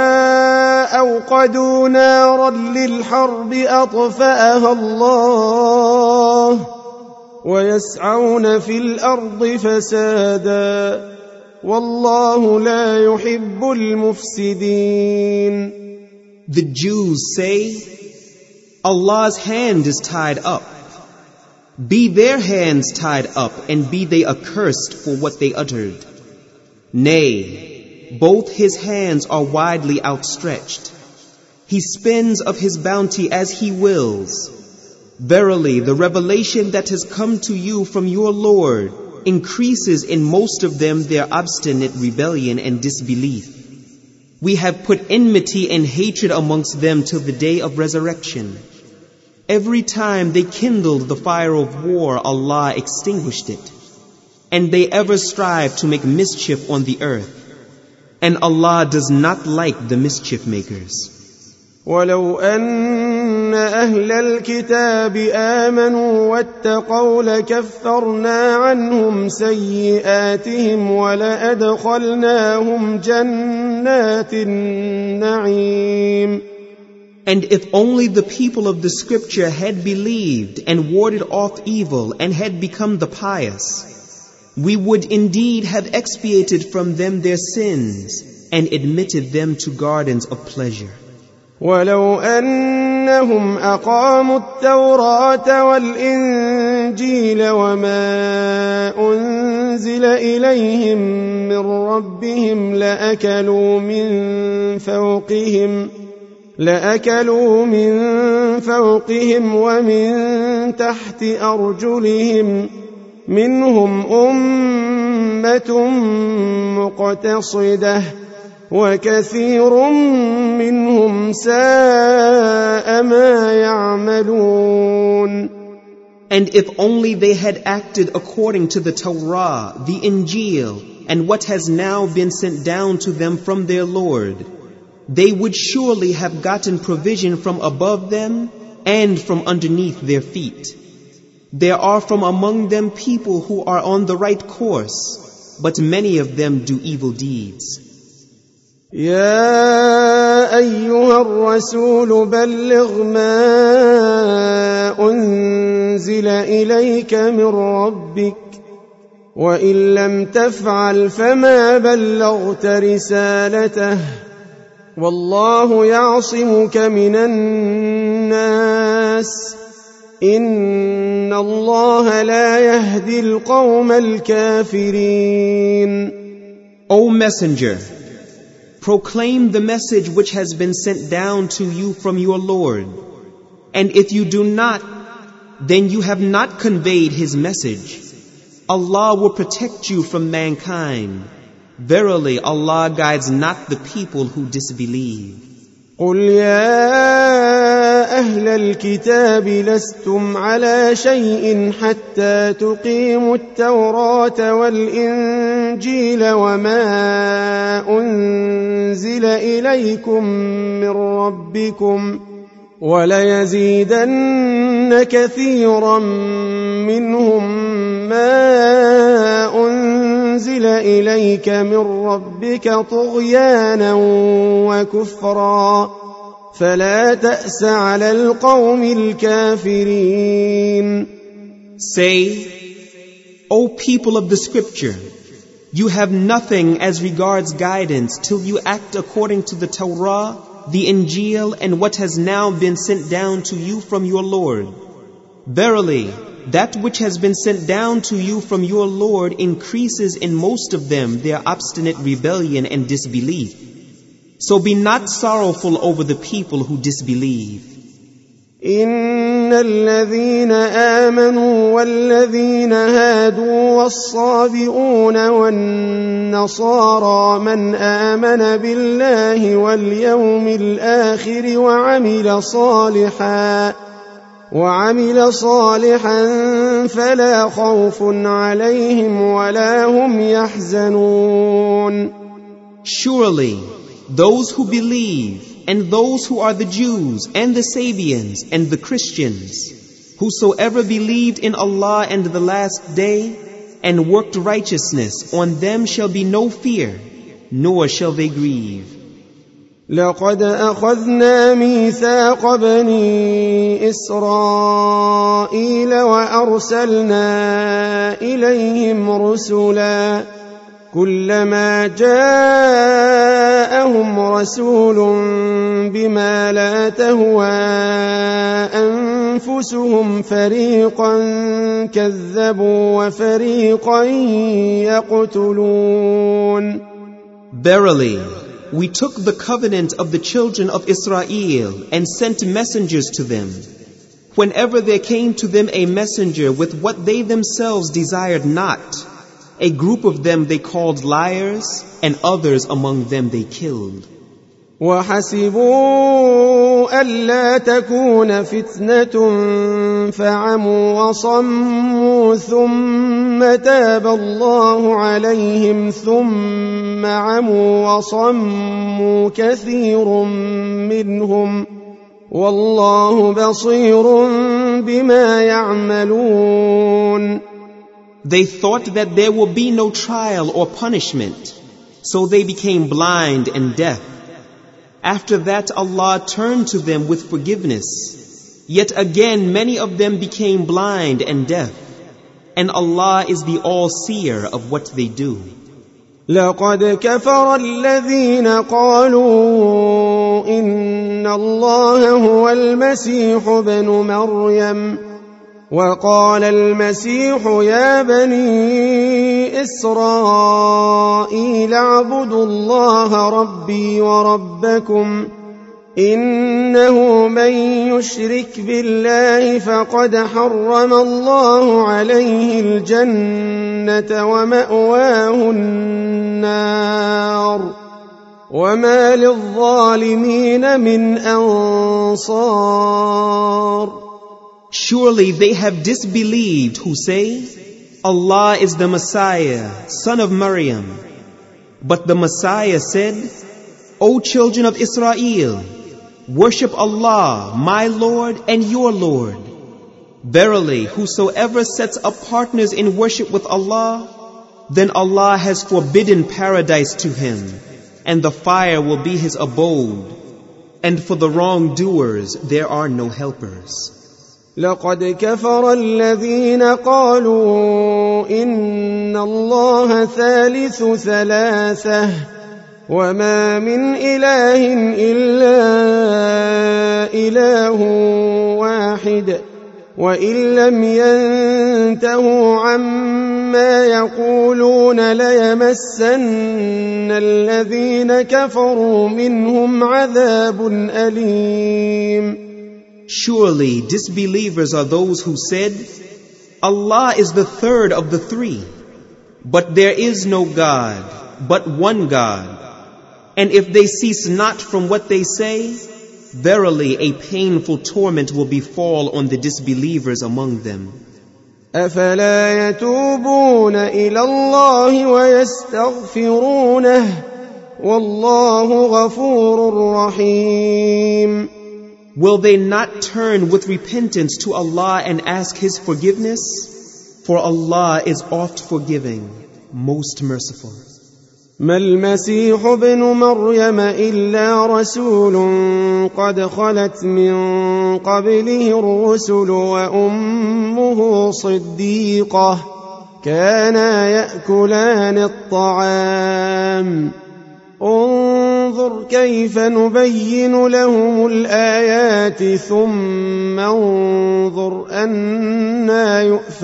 أوقدوا نارا للحرب أطفأها الله ويسعون في الأرض فسادا والله لا يحب المفسدين. The Jews say, Allah's hand is tied up. Be their hands tied up, and be they accursed for what they uttered. Nay, both His hands are widely outstretched. He spends of His bounty as He wills. Verily, the revelation that has come to you from your Lord increases in most of them their obstinate rebellion and disbelief. We have put enmity and hatred amongst them till the day of resurrection. Every time they kindled the fire of war, Allah extinguished it. And they ever strive to make mischief on the earth. And Allah does not like the mischief makers. ولو أن أهل الكتاب آمنوا واتقوا لكفرنا عنهم سيئاتهم ولأدخلناهم جنات النعيم. And if only the people of the scripture had believed and warded off evil and had become the pious, we would indeed have expiated from them their sins and admitted them to gardens of pleasure. ولو أنهم أقاموا التوراة والإنجيل وما أنزل إليهم من ربهم لأكلوا من فوقهم ومن تحت أرجلهم منهم أمة مقتصدة وكثير منهم ساء ما يعملون. And if only they had acted according to the Torah, the Injil, and what has now been sent down to them from their Lord, they would surely have gotten provision from above them and from underneath their feet. There are from among them people who are on the right course, but many of them do evil deeds. يا أيها الرسول بلغ ما أنزل إليك من ربك وإن لم تفعل فما بلغت رسالته والله يعصمك من الناس إن الله لا يهدي القوم الكافرين. O Messenger, proclaim the message which has been sent down to you from your Lord, and if you do not, then you have not conveyed His message. Allah will protect you from mankind. Verily, Allah guides not the people who disbelieve. قل يا أهل الكتاب لستم على شيء حتى تقيموا التوراة والإنجيل وما أنزل إليكم من ربكم وليزيدن كثيرا منهم ما أنزل إليك من ربك طغيانا وكفرا فلا تأس على القوم الكافرين. Say, O people of the scripture, you have nothing as regards guidance till you act according to the Torah, the Injil, and what has now been sent down to you from your Lord. Verily, that which has been sent down to you from your Lord increases in most of them their obstinate rebellion and disbelief. So be not sorrowful over the people who disbelieve. إن الذين آمنوا والذين هادوا والصابئون والنصارى من آمن بالله واليوم الآخر وعمل صالحا فلا خوف عليهم ولا هم يحزنون. Surely, those who believe and those who are the Jews and the Sabians and the Christians, whosoever believed in Allah and the last day and worked righteousness, on them shall be no fear, nor shall they grieve. لقد أخذنا ميثاق بني إسرائيل وأرسلنا إليهم رسلا كلما جاءهم رسول بما لا تهوى أنفسهم فريقا كذبوا وفريقا يقتلون. Verily, we took the covenant of the children of Israel and sent messengers to them. Whenever there came to them a messenger with what they themselves desired not, a group of them they called liars, and others among them they killed. وحسبوا ألا تكون فتنة فعموا وصموا ثم تاب الله عليهم ثم عموا وصموا كثير منهم والله بصير بما يعملون. They thought that there will be no trial or punishment, so they became blind and deaf. After that Allah turned to them with forgiveness. Yet again many of them became blind and deaf. And Allah is the all-seer of what they do. لقد كفر الذين قالوا إن الله هو المسيح ابن مريم وقال المسيح يا بني إسرائيل اعبدوا الله ربي وربكم إنه من يشرك بالله فقد حرم الله عليه الجنة ومأواه النار وما للظالمين من أنصار. Surely they have disbelieved who say, Allah is the Messiah, son of Maryam. But the Messiah said, O children of Israel, worship Allah, my Lord and your Lord. Verily, whosoever sets up partners in worship with Allah, then Allah has forbidden paradise to him, and the fire will be his abode. And for the wrongdoers there are no helpers. لقد كفر الذين قالوا إن الله ثالث ثلاثة وما من إله إلا إله واحد وإن لم ينتهوا عما يقولون ليمسن الذين كفروا منهم عذاب أليم. Surely disbelievers are those who said, Allah is the third of the three, but there is no God, but one God. And if they cease not from what they say, verily a painful torment will befall on the disbelievers among them. أفلا يتوبون إلى الله ويستغفرونه والله غفور رحيم. Will they not turn with repentance to Allah and ask His forgiveness? For Allah is oft forgiving, most merciful. ما المسيح ابن مريم إلا رسول قد خلت من قبله الرسل وأمه صديقة كانا يأكلان الطعام انظر كيف نبين لهم الآيات ثم انظر أنى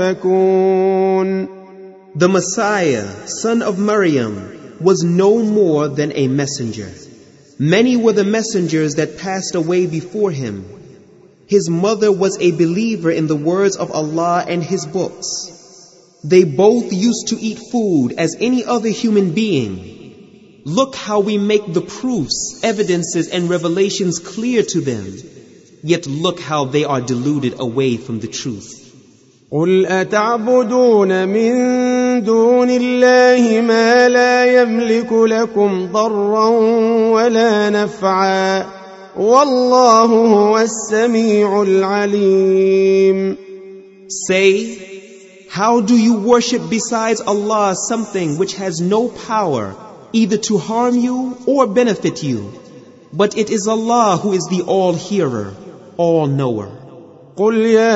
يؤفكون. The Messiah, son of Maryam, was no more than a messenger. Many were the messengers that passed away before him. His mother was a believer in the words of Allah and His books. They both used to eat food as any other human being. Look how we make the proofs, evidences, and revelations clear to them. Yet look how they are deluded away from the truth. قل أتعبدون من دون الله ما لا يملك لكم ضرا ولا نفعا والله هو السميع العليم. Say, how do you worship besides Allah something which has no power either to harm you or benefit you? But it is Allah who is the all-hearer, all-knower. قل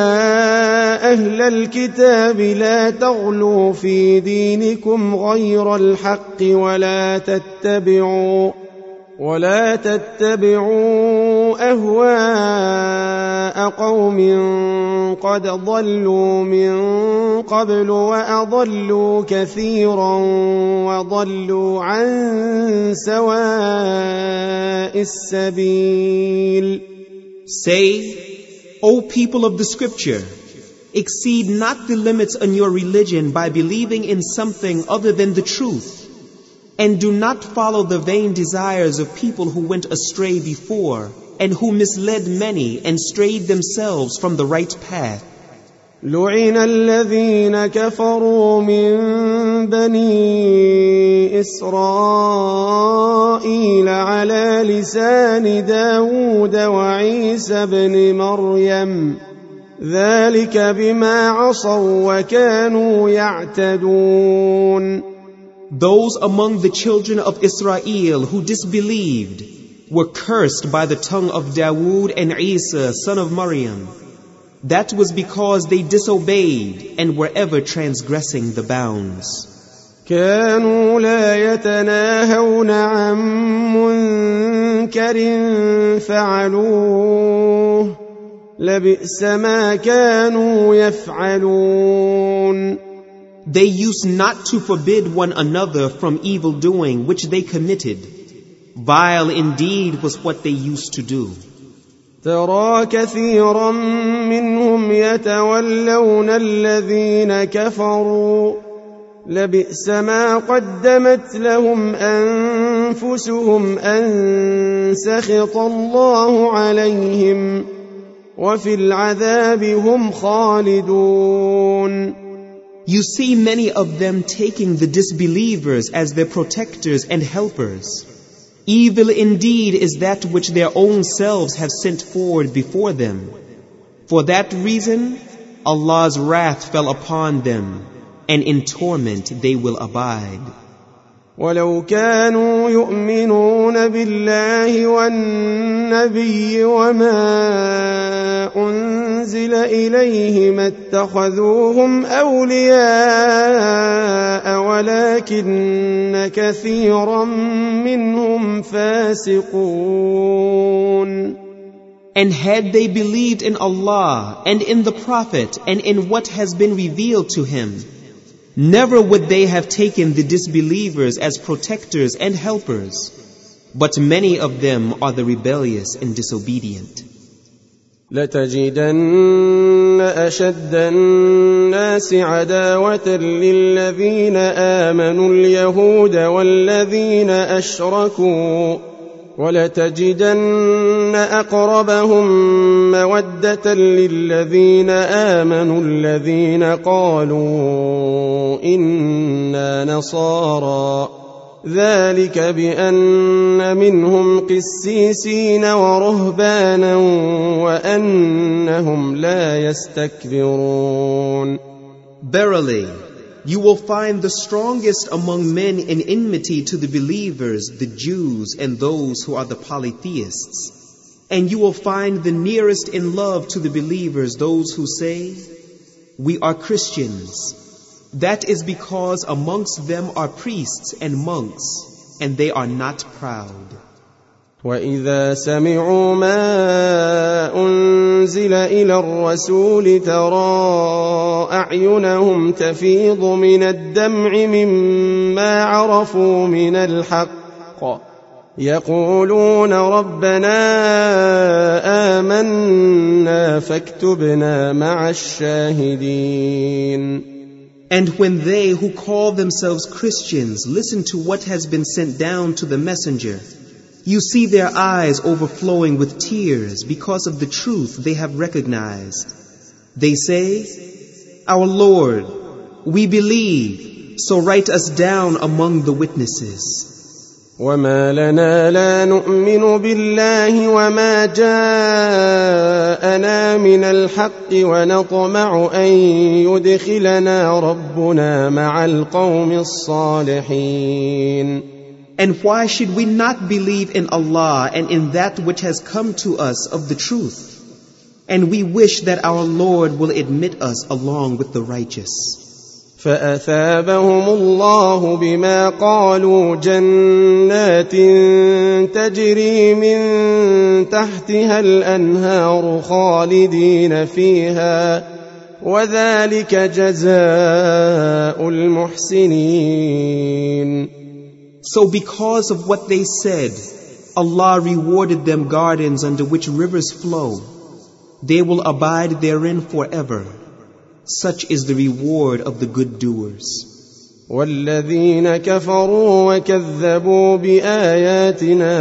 يا أهل الكتاب لا تغلوا في دينكم غير الحق ولا تتبعوا أهواء قوم قد ضلوا من قبل وأضلوا كثيرا وضلوا عن سواء السبيل. Say, O people of the scripture, exceed not the limits on your religion by believing in something other than the truth, and do not follow the vain desires of people who went astray before and who misled many and strayed themselves from the right path. لعن الذين كفروا من بني إسرائيل على لسان داود وعيسى بن مريم ذلك بما عصوا وكانوا يعتدون. Those among the children of Israel who disbelieved were cursed by the tongue of Dawood and Isa, son of Maryam. That was because they disobeyed and were ever transgressing the bounds. كانوا لا يتناهون عن منكر فعلوه لبئس ما كانوا يفعلون. They used not to forbid one another from evil doing which they committed. Vile indeed was what they used to do. ترى كثيرا منهم يتولون الذين كفروا لبئس ما قدمت لهم أنفسهم أن سخط الله عليهم وفي العذاب هم خالدون. You see many of them taking the disbelievers as their protectors and helpers. Evil indeed is that which their own selves have sent forward before them. For that reason, Allah's wrath fell upon them, and in torment they will abide. ولو كانوا يؤمنون بالله والنبي وما أنزل إليه ما اتخذوهم أولياء ولكن كثيرا منهم فاسقون. And had they believed in Allah and in the Prophet and in what has been revealed to him, never would they have taken the disbelievers as protectors and helpers, but many of them are the rebellious and disobedient. لتجدن أشد الناس عداوة للذين آمنوا اليهود والذين أشركوا ولتجدن أقربهم مودة للذين آمنوا الذين قالوا إنا نصارى ذلك بأن منهم قسيسين ورهبانا وأنهم لا يستكبرون. Verily, you will find the strongest among men in enmity to the believers, the Jews and those who are the polytheists. And you will find the nearest in love to the believers those who say, "We are Christians." That is because amongst them are priests and monks, and they are not proud. وَإِذَا سَمِعُوا مَا أُنزِلَ إِلَى الرَّسُولِ تَرَىٰ أَعْيُنَهُمْ تَفِيضُ مِنَ الدَّمْعِ مِمَّا عَرَفُوا مِنَ الْحَقِّ يَقُولُونَ رَبَّنَا آمَنَّا فَاكْتُبْنَا مَعَ الشَّاهِدِينَ. And when they who call themselves Christians listen to what has been sent down to the messenger, you see their eyes overflowing with tears because of the truth they have recognized. They say, "Our Lord, we believe, so write us down among the witnesses." وما لنا لا نؤمن بالله وما جاءنا من الحق ونطمع أن يدخلنا ربنا مع القوم الصالحين. And why should we not believe in Allah and in that which has come to us of the truth? And we wish that our Lord will admit us along with the righteous. فأثابهم الله بما قالوا جنات تجري من تحتها الأنهار خالدين فيها وذلك جزاء المحسنين. So because of what they said, Allah rewarded them gardens under which rivers flow. They will abide therein forever. Such is the reward of the good doers. والذين كفروا وكذبوا بآياتنا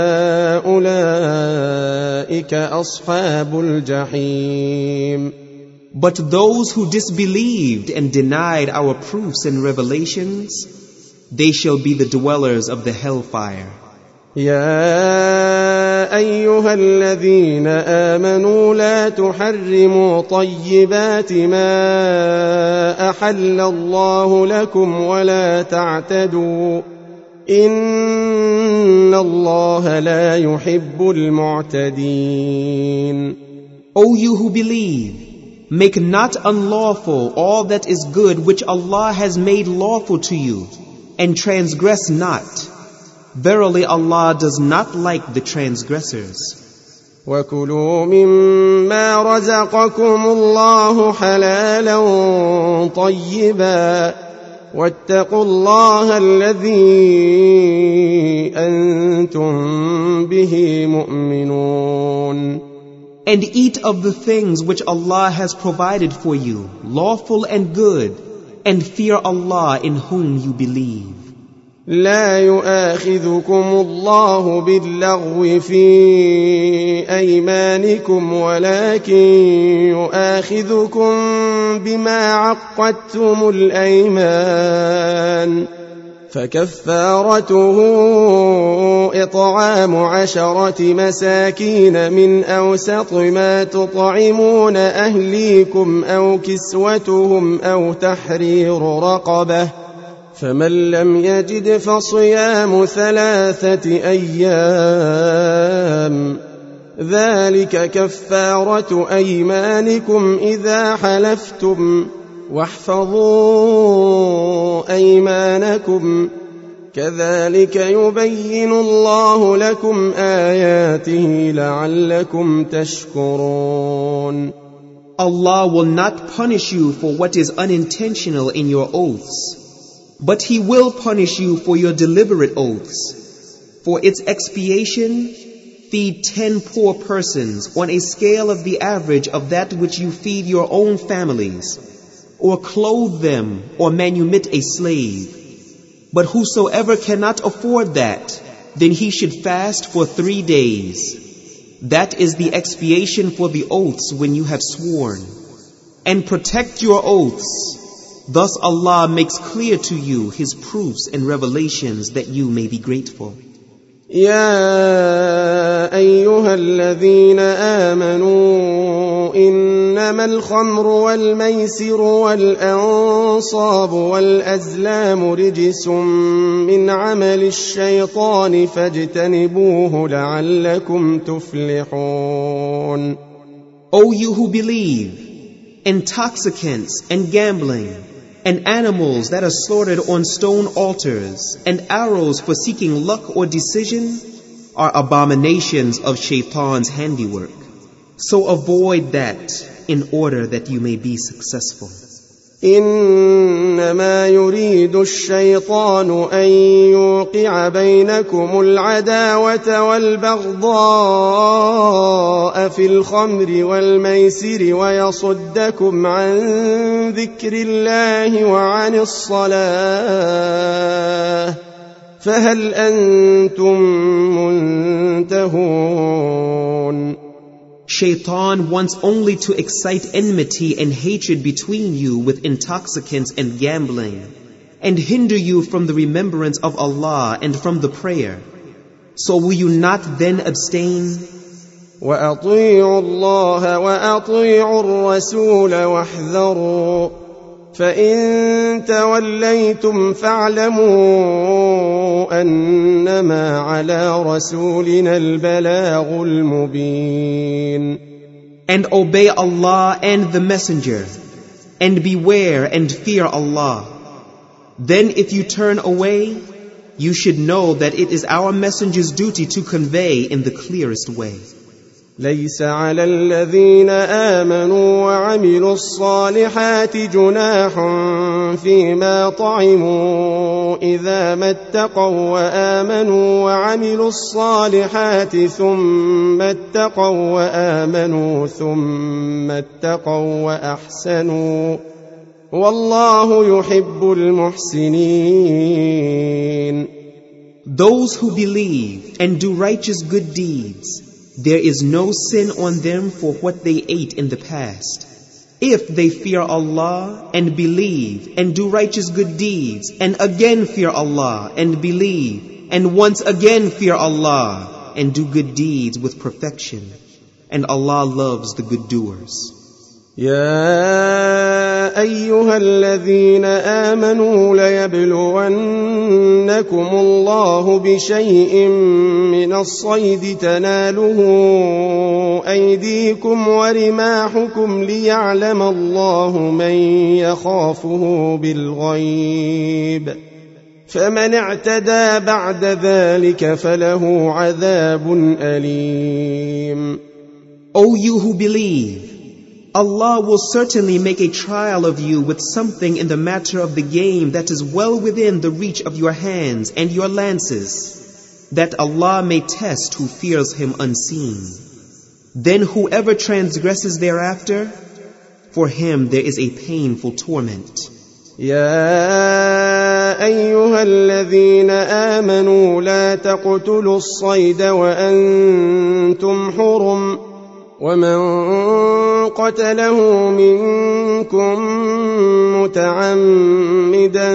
أولئك أصحاب الجحيم. But those who disbelieved and denied our proofs and revelations, they shall be the dwellers of the hellfire. يا أيها الذين آمنوا لا تحرموا طيبات ما أحل الله لكم ولا تعتدوا إن الله لا يحب المعتدين. O you who believe, make not unlawful all that is good which Allah has made lawful to you, and transgress not. Verily Allah does not like the transgressors. وَكُلُوا مِمَّا رَزَقَكُمُ اللَّهُ حَلَالًا طَيِّبًا وَاتَّقُوا اللَّهَ الَّذِي أَنْتُمْ بِهِ مُؤْمِنُونَ. And eat of the things which Allah has provided for you, lawful and good, and fear Allah in whom you believe. لا يؤاخذكم الله باللغو في أيمانكم ولكن يؤاخذكم بما عقدتم الأيمان فكفارته إطعام 10 مساكين من أوسط ما تطعمون أهليكم أو كسوتهم أو تحرير رقبة فمن لم يجد فصيام 3 أيام ذلك كفارة أيمانكم إذا حلفتم واحفظوا أيمانكم كذلك يبين الله لكم آياته لعلكم تشكرون. Allah will not punish you for what is unintentional in your oaths, but He will punish you for your deliberate oaths. For its expiation, feed 10 poor persons on a scale of the average of that which you feed your own families, or clothe them, or manumit a slave. But whosoever cannot afford that, then he should fast for 3 days. That is the expiation for the oaths when you have sworn. And protect your oaths. Thus Allah makes clear to you His proofs and revelations that you may be grateful. يا أيها الذين آمنوا إنما الخمر والميسر والأنصاب والأزلام رجس من عمل الشيطان فاجتنبوه لعلكم تفلحون. O you who believe, intoxicants and gambling, and animals that are slaughtered on stone altars, and arrows for seeking luck or decision are abominations of Shaitan's handiwork. So avoid that in order that you may be successful. إنما يريد الشيطان أن يوقع بينكم العداوة والبغضاء في الخمر والميسر ويصدكم عن ذكر الله وعن الصلاة فهل أنتم منتهون. Shaitan wants only to excite enmity and hatred between you with intoxicants and gambling, and hinder you from the remembrance of Allah and from the prayer. So will you not then abstain? وأطيعوا الله وأطيعوا الرسول واحذروا فإن توليتم فاعلموا أنما على رسولنا البلاغ المبين. And obey Allah and the Messenger, and beware and fear Allah. Then if you turn away, you should know that it is our Messenger's duty to convey in the clearest way. ليس على الذين آمنوا وعملوا الصالحات جناح فيما طعموا إذا ما اتقوا وآمنوا وعملوا الصالحات ثم اتقوا وآمنوا ثم اتقوا وأحسنوا والله يحب المحسنين. Those who believe and do righteous good deeds, there is no sin on them for what they ate in the past. If they fear Allah and believe and do righteous good deeds, and again fear Allah and believe, and once again fear Allah and do good deeds with perfection, and Allah loves the good doers. يا أيها الذين آمنوا ليبلونكم الله بشيء من الصيد تناله أيديكم ورماحكم ليعلم الله من يخافه بالغيب فمن اعتدى بعد ذلك فله عذاب أليم. O you who believe, Allah will certainly make a trial of you with something in the matter of the game that is well within the reach of your hands and your lances, that Allah may test who fears Him unseen. Then whoever transgresses thereafter, for him there is a painful torment. يا أيها الذين آمنوا لا تقتلوا الصيد وأنتم حرم ومن قتله منكم متعمدا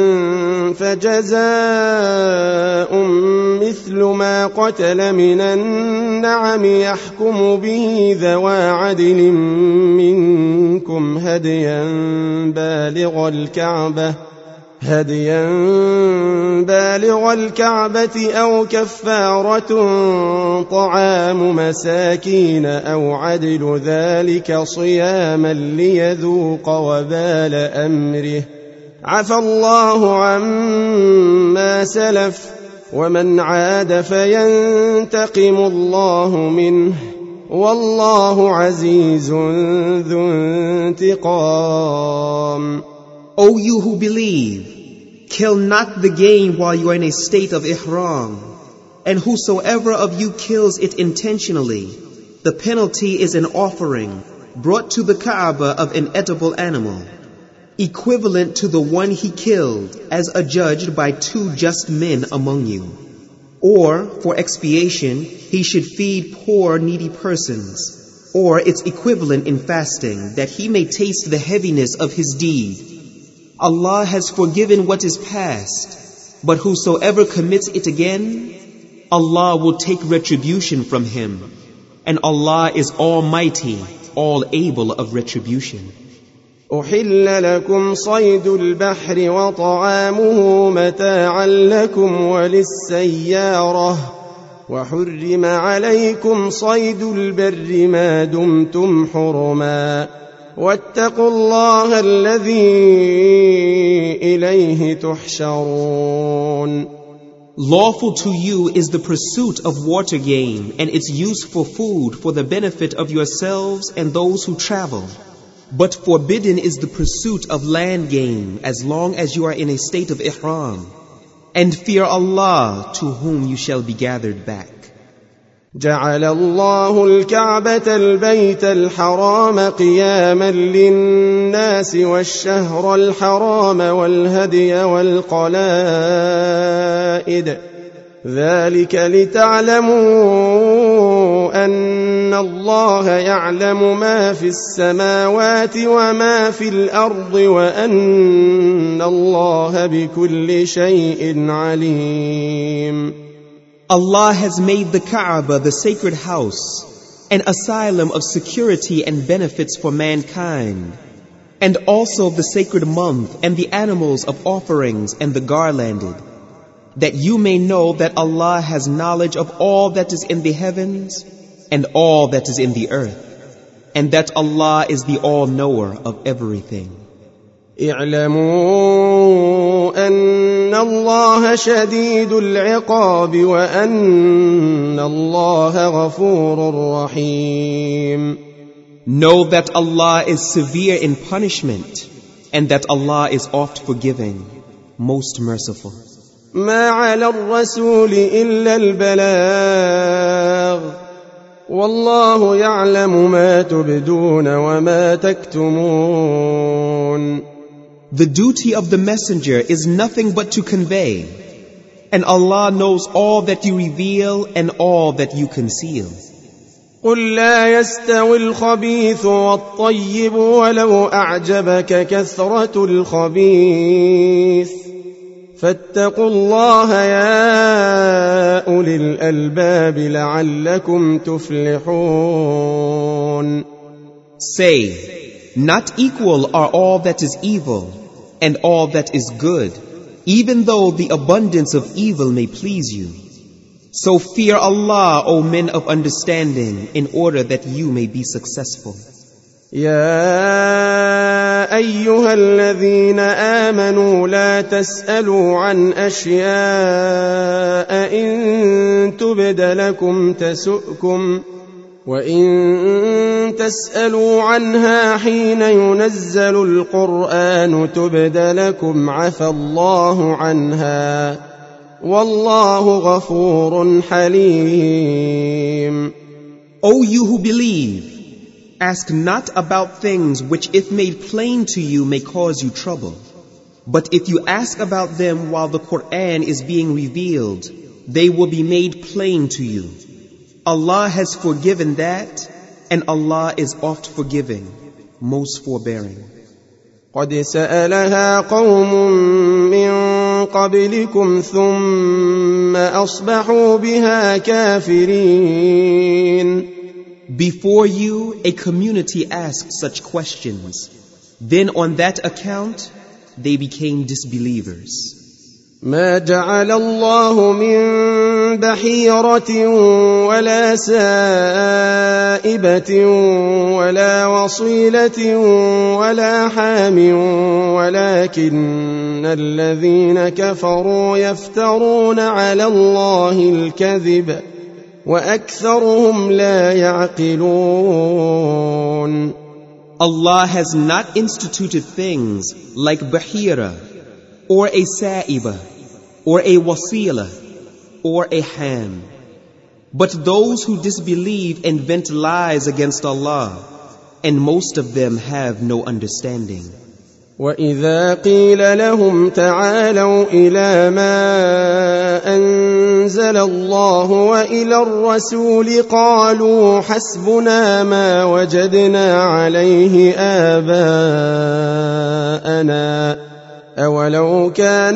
فجزاء مثل ما قتل من النعم يحكم به ذوى عدل منكم هديا بالغ الكعبة هديا بالغ الكعبة أو كفارة طعام مساكين أو عدل ذلك صياما ليذوق وبال أمره عفى الله عما سلف ومن عاد فينتقم الله منه والله عزيز ذو انتقام. O you who believe, kill not the game while you are in a state of ihram, and whosoever of you kills it intentionally, the penalty is an offering brought to the Kaaba of an edible animal, equivalent to the one he killed, as adjudged by 2 just men among you. Or, for expiation, he should feed poor needy persons, or its equivalent in fasting, that he may taste the heaviness of his deed. Allah has forgiven what is past, but whosoever commits it again, Allah will take retribution from him, and Allah is Almighty, all able of retribution. أحل لكم صيد البحر وطعامه متاعا لكم وللسيارة وحرم عليكم صيد البر ما دمتم حرما واتقوا الله الذي إليه تحشرون. Lawful to you is the pursuit of water game and its use for food for the benefit of yourselves and those who travel. But forbidden is the pursuit of land game as long as you are in a state of ihram. And fear Allah to whom you shall be gathered back. جعل الله الكعبة البيت الحرام قياما للناس والشهر الحرام والهدي والقلائد ذلك لتعلموا أن الله يعلم ما في السماوات وما في الأرض وأن الله بكل شيء عليم. Allah has made the Kaaba the sacred house, an asylum of security and benefits for mankind, and also the sacred month and the animals of offerings and the garlanded, that you may know that Allah has knowledge of all that is in the heavens and all that is in the earth, and that Allah is the all-knower of everything. اعلموا أن الله شديد العقاب وأن الله غفور رحيم. Know that Allah is severe in punishment, and that Allah is oft forgiving, most merciful. ما على الرسول إلا البلاغ والله يعلم ما تبدون وما تكتمون. The duty of the messenger is nothing but to convey, and Allah knows all that you reveal and all that you conceal. قل لا يستوي الخبيث والطيب ولو أعجبك كثرة الخبيث فاتقوا الله يا أولي الألباب لعلكم تفلحون. Say, not equal are all that is evil and all that is good, even though the abundance of evil may please you. So fear Allah, O men of understanding, in order that you may be successful. يا أيها الذين آمنوا لا تسألوا عن أشياء إن تبد لكم تسؤكم وإن تسألوا عنها حين ينزل القرآن تبد لكم عفى الله عنها والله غفور حليم. O you who believe, ask not about things which if made plain to you may cause you trouble. But if you ask about them while the Qur'an is being revealed, they will be made plain to you. Allah has forgiven that, and Allah is oft forgiving, most forbearing. قد سألها قوم من قبلكم ثم أصبحوا بها كافرين. Before you, a community asked such questions. Then on that account, they became disbelievers. ما جعل الله من بحيرة ولا سائبة ولا وصيلة ولا حام ولكن الذين كفروا يفترون على الله الكذب وأكثرهم لا يعقلون. Allah has not instituted things like Bahira, or a Sa'iba, or a Wasila, or a Ham. But those who disbelieve invent lies against Allah, and most of them have no understanding. وَإِذَا قِيلَ لَهُمْ تَعَالَوْا إِلَى مَا أَنزَلَ اللَّهُ وَإِلَى الرَّسُولِ قَالُوا حَسْبُنَا مَا وَجَدْنَا عَلَيْهِ آبَاءَنَا أَوَلَوْ كَانَ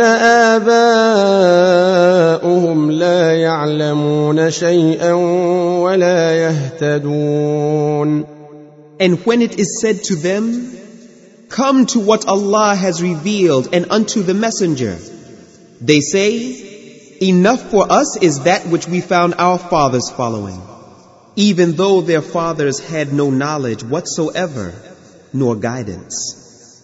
آبَاؤُهُمْ لَا يَعْلَمُونَ شَيْئًا وَلَا يَهْتَدُونَ. And when it is said to them, "Come to what Allah has revealed and unto the Messenger," they say, "Enough for us is that which we found our fathers following," even though their fathers had no knowledge whatsoever, nor guidance.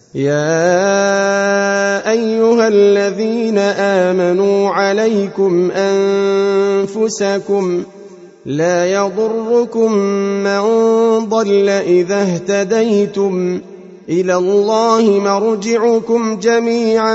يا أيها الذين آمنوا عليكم أنفسكم لا يضركم من ضل إذا اهتديتم إلى الله مرجعكم جميعا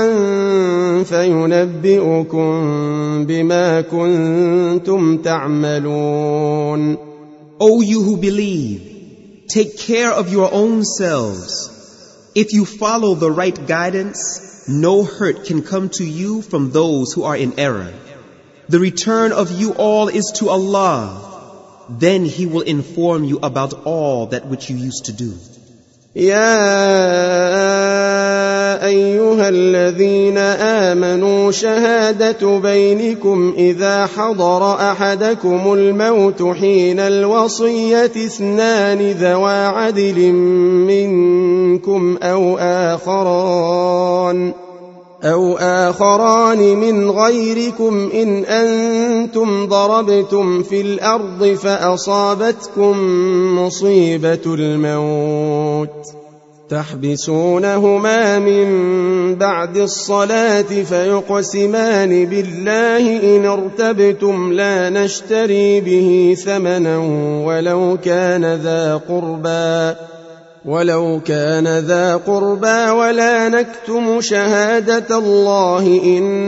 فينبئكم بما كنتم تعملون. O you who believe, take care of your own selves. If you follow the right guidance, no hurt can come to you from those who are in error. The return of you all is to Allah. Then He will inform you about all that which you used to do. يا أيها الذين آمنوا شهادة بينكم إذا حضر أحدكم الموت حين الوصية 2 ذوى عدل منكم أو آخران من غيركم إن أنتم ضربتم في الأرض فأصابتكم مصيبة الموت تحبسونهما من بعد الصلاة فيقسمان بالله إن ارتبتم لا نشتري به ثمنا ولو كان ذا قربى ولا نكتم شهادة الله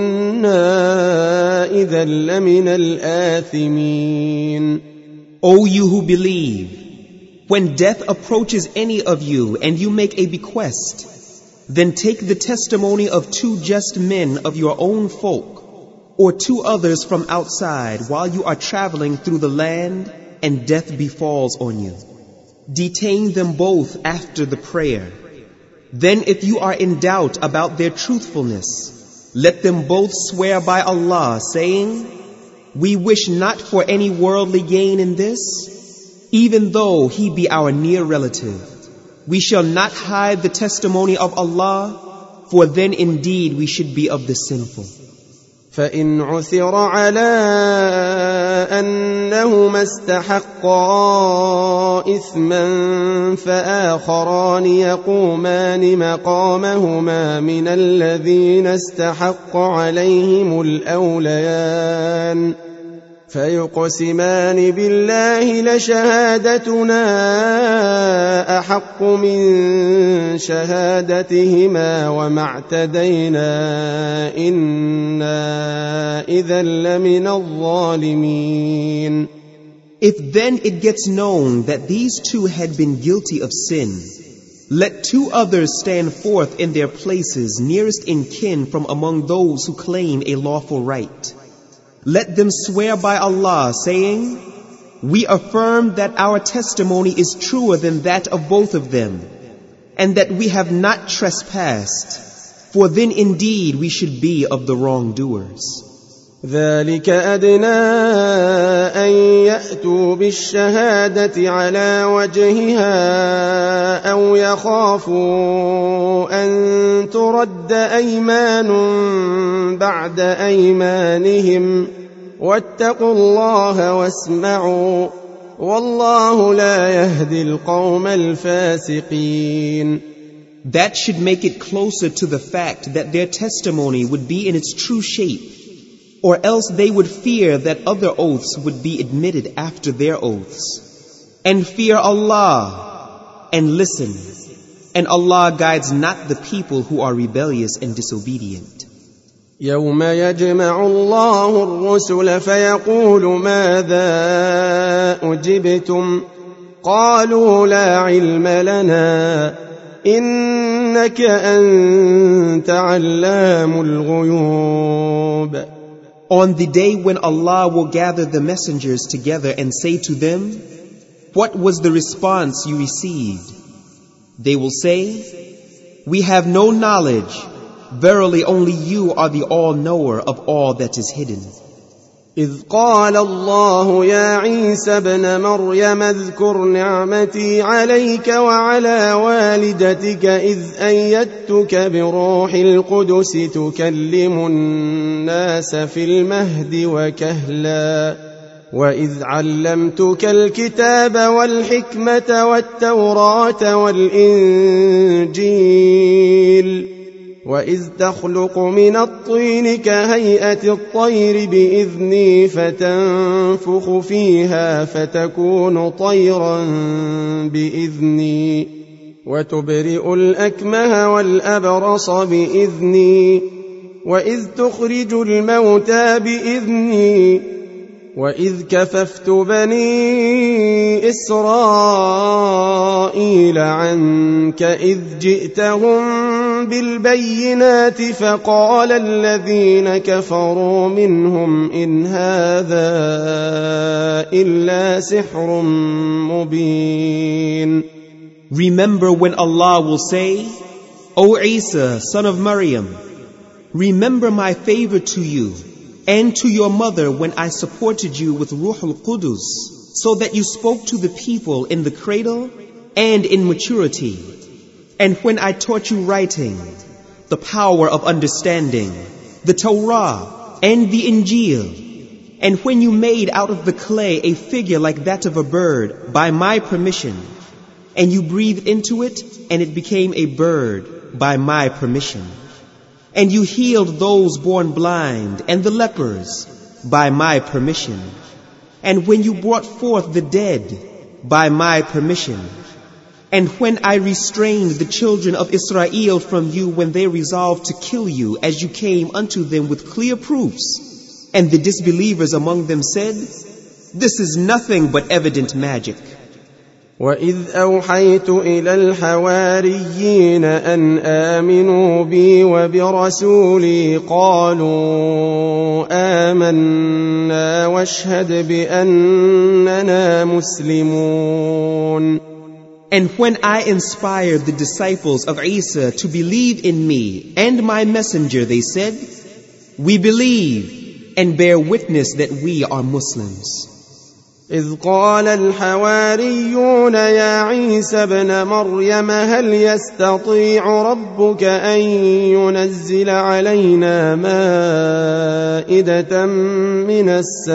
إنا إذا لمن الآثمين. O you who believe, when death approaches any of you and you make a bequest, then take the testimony of 2 just men of your own folk, or 2 others from outside while you are traveling through the land and death befalls on you. Detain them both after the prayer. Then if you are in doubt about their truthfulness, let them both swear by Allah, saying, "We wish not for any worldly gain in this, even though he be our near relative. We shall not hide the testimony of Allah, for then indeed we should be of the sinful." فإن عثر على أنهما استحقا إثما فآخران يقومان مقامهما من الذين استحق عليهم الأوليان فيقسمان بالله لشهادتنا أحق من شهادتهما وما اعتدينا إنا إذا لمن الظالمين. If then it gets known that these 2 had been guilty of sin, let 2 others stand forth in their places nearest in kin from among those who claim a lawful right. Let them swear by Allah, saying, "We affirm that our testimony is truer than that of both of them, and that we have not trespassed, for then indeed we should be of the wrongdoers." ذلك أدنى أن يأتوا بالشهادة على وجهها أو يخافوا أن ترد أيمان بعد أيمانهم واتقوا الله واسمعوا والله لا يهدي القوم الفاسقين. That should make it closer to the fact that their testimony would be in its true shape, or else they would fear that other oaths would be admitted after their oaths. And fear Allah, and listen, and Allah guides not the people who are rebellious and disobedient. يوم يجمع الله الرسل فيقول ماذا أجبتم قالوا لا علم لنا إنك أنت علام الغيوب. On the day when Allah will gather the messengers together and say to them, what was the response you received? They will say, we have no knowledge. Verily only you are the all-knower of all that is hidden. إذ قال الله يا عيسى ابن مريم اذكر نعمتي عليك وعلى والدتك إذ أيدتك بروح القدس تكلم الناس في المهد وكهلا وإذ علمتك الكتاب والحكمة والتوراة والإنجيل وإذ تخلق من الطين كهيئة الطير بإذني فتنفخ فيها فتكون طيرا بإذني وتبرئ الأكمه والأبرص بإذني وإذ تخرج الموتى بإذني وإذ كففت بني إسرائيل عنك إذ جئتهم بالبينات فقال الذين كفروا منهم إن هذا إلا سحر مبين. Remember when Allah will say, O Isa, son of Maryam, remember my favor to you and to your mother when I supported you with Ruh al-Qudus, so that you spoke to the people in the cradle and in maturity. And when I taught you writing, the power of understanding, the Torah and the Injil, and when you made out of the clay a figure like that of a bird by my permission, and you breathed into it and it became a bird by my permission, and you healed those born blind and the lepers by my permission, and when you brought forth the dead by my permission, and when I restrained the children of Israel from you when they resolved to kill you as you came unto them with clear proofs, and the disbelievers among them said, this is nothing but evident magic. وإذ أوحيت إلى الحواريين أن آمنوا بي وبرسولي قالوا آمنا واشهد بأننا مسلمون. And when I inspired the disciples of Isa to believe in me and my messenger, they said, we believe and bear witness that we are Muslims. إذ قال الحواريون يا عيسى ابن مريم هل يستطيع ربك أن ينزل علينا مائدة من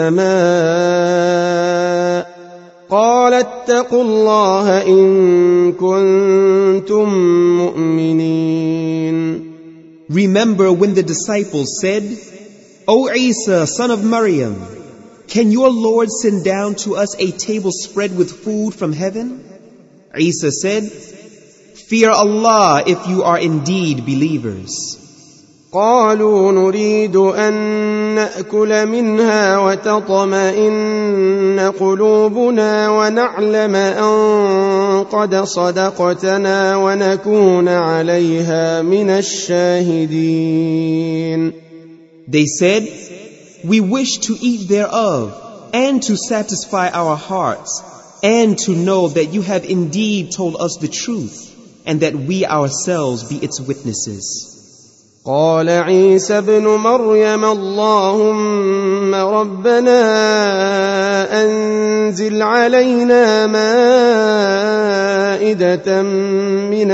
السماء قال اتقوا الله إن كنتم مؤمنين. Remember when the disciples said, O Isa, son of Maryam, can your Lord send down to us a table spread with food from heaven? Isa said, fear Allah if you are indeed believers. قالوا نريد أن نأكل منها وتطمئن قلوبنا ونعلم أن قد صدقتنا ونكون عليها من الشاهدين. They said, we wish to eat thereof and to satisfy our hearts and to know that you have indeed told us the truth and that we ourselves be its witnesses. قال عيسى ابن مريم اللهم ربنا أنزل علينا مائدة من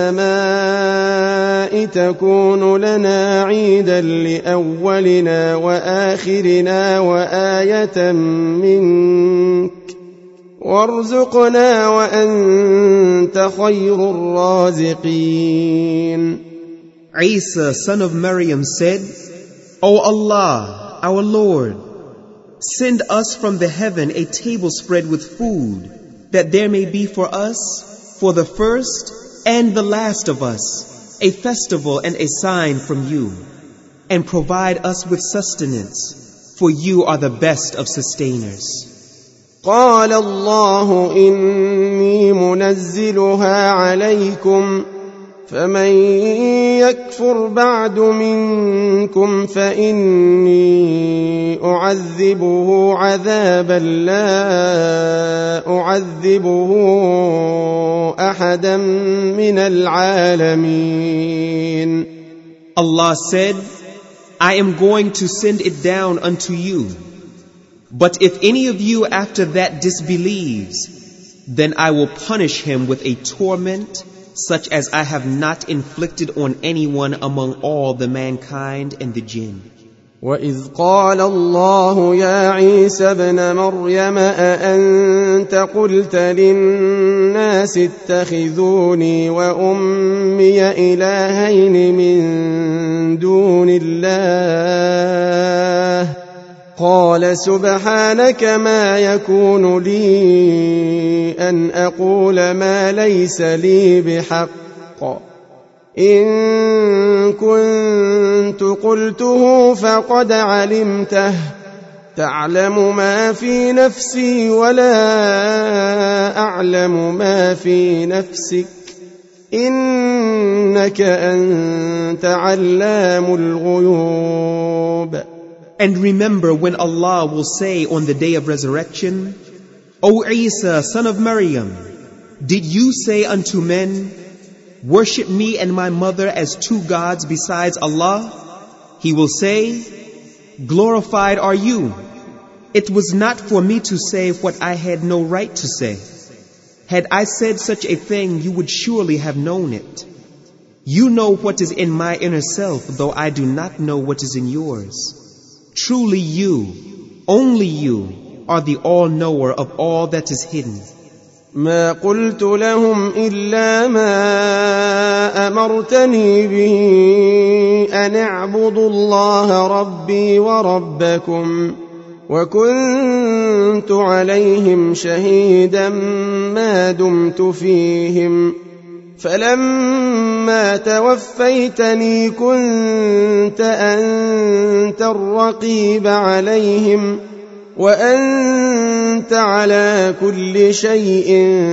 السماء تكون لنا عيدا لأولنا وآخرنا وآية منك وارزقنا وأنت خير الرازقين. Isa, son of Maryam, said, O Allah, our Lord, send us from the heaven a table spread with food, that there may be for us, for the first and the last of us, a festival and a sign from you, and provide us with sustenance, for you are the best of sustainers. قال الله إني منزلها عليكم فمن يكفر بعد منكم فإني أعذبه عذابا لا أعذبه أحدا من العالمين. Allah said, I am going to send it down unto you. But if any of you after that disbelieves, then I will punish him with a torment such as I have not inflicted on anyone among all the mankind and the jinn. وَإِذْ قَالَ اللَّهُ يَا عِيسَى ابْنَ مَرْيَمَ أَأَنْتَ قُلْتَ لِلنَّاسِ اتَّخِذُونِي وَأُمِّيَ إِلَٰهَيْنِ مِن دُونِ اللَّهِ قال سبحانك ما يكون لي أن أقول ما ليس لي بحق إن كنت قلته فقد علمته تعلم ما في نفسي ولا أعلم ما في نفسك إنك أنت علام الغيوب. And remember when Allah will say on the day of resurrection, O Isa, son of Maryam, did you say unto men, worship me and my mother as two gods besides Allah? He will say, glorified are you. It was not for me to say what I had no right to say. Had I said such a thing, you would surely have known it. You know what is in my inner self, though I do not know what is in yours. Truly you, only you, are the all-knower of all that is hidden. ما قلت لهم إلا ما أمرتني به أن اعبدوا الله ربي وربكم وكنت عليهم شهيدا ما دمت فيهم فلما توفيتني كنت أنت الرقيب عليهم وأنت على كل شيء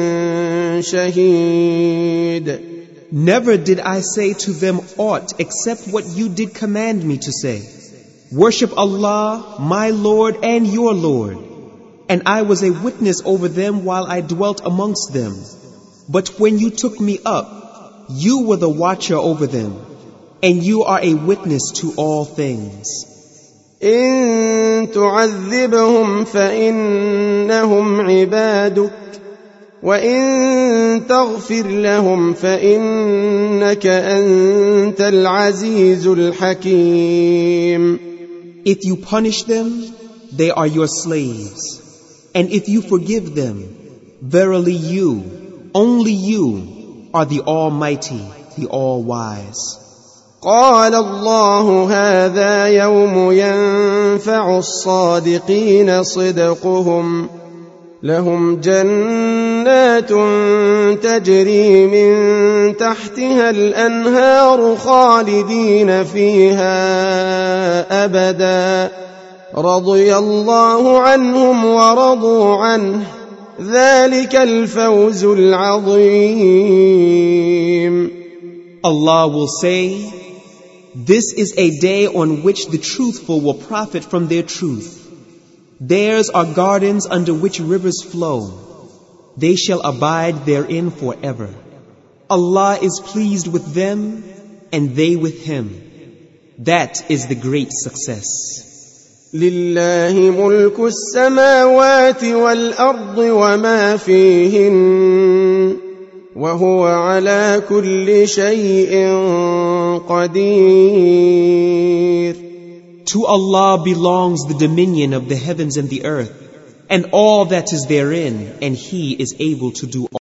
شهيد. Never did I say to them aught except what you did command me to say. Worship Allah, my Lord and your Lord. And I was a witness over them while I dwelt amongst them. But when you took me up, you were the watcher over them, and you are a witness to all things. إن تعذبهم فإنهم عبادك وإن تغفر لهم فإنك أنت العزيز الحكيم. If you punish them, they are your slaves. And if you forgive them, verily you, only you, are the Almighty, the All-Wise. قال الله هذا يوم ينفع الصادقين صدقهم لهم جنات تجري من تحتها الأنهار خالدين فيها أبدا رضي الله عنهم ورضوا عنه ذلك الفوز العظيم. Allah will say, this is a day on which the truthful will profit from their truth. Theirs are gardens under which rivers flow. They shall abide therein forever. Allah is pleased with them and they with Him. That is the great success. لله ملك السماوات والأرض وما فيهن وهو على كل شيء قدير. To Allah belongs the dominion of the heavens and the earth, and all that is therein, and He is able to do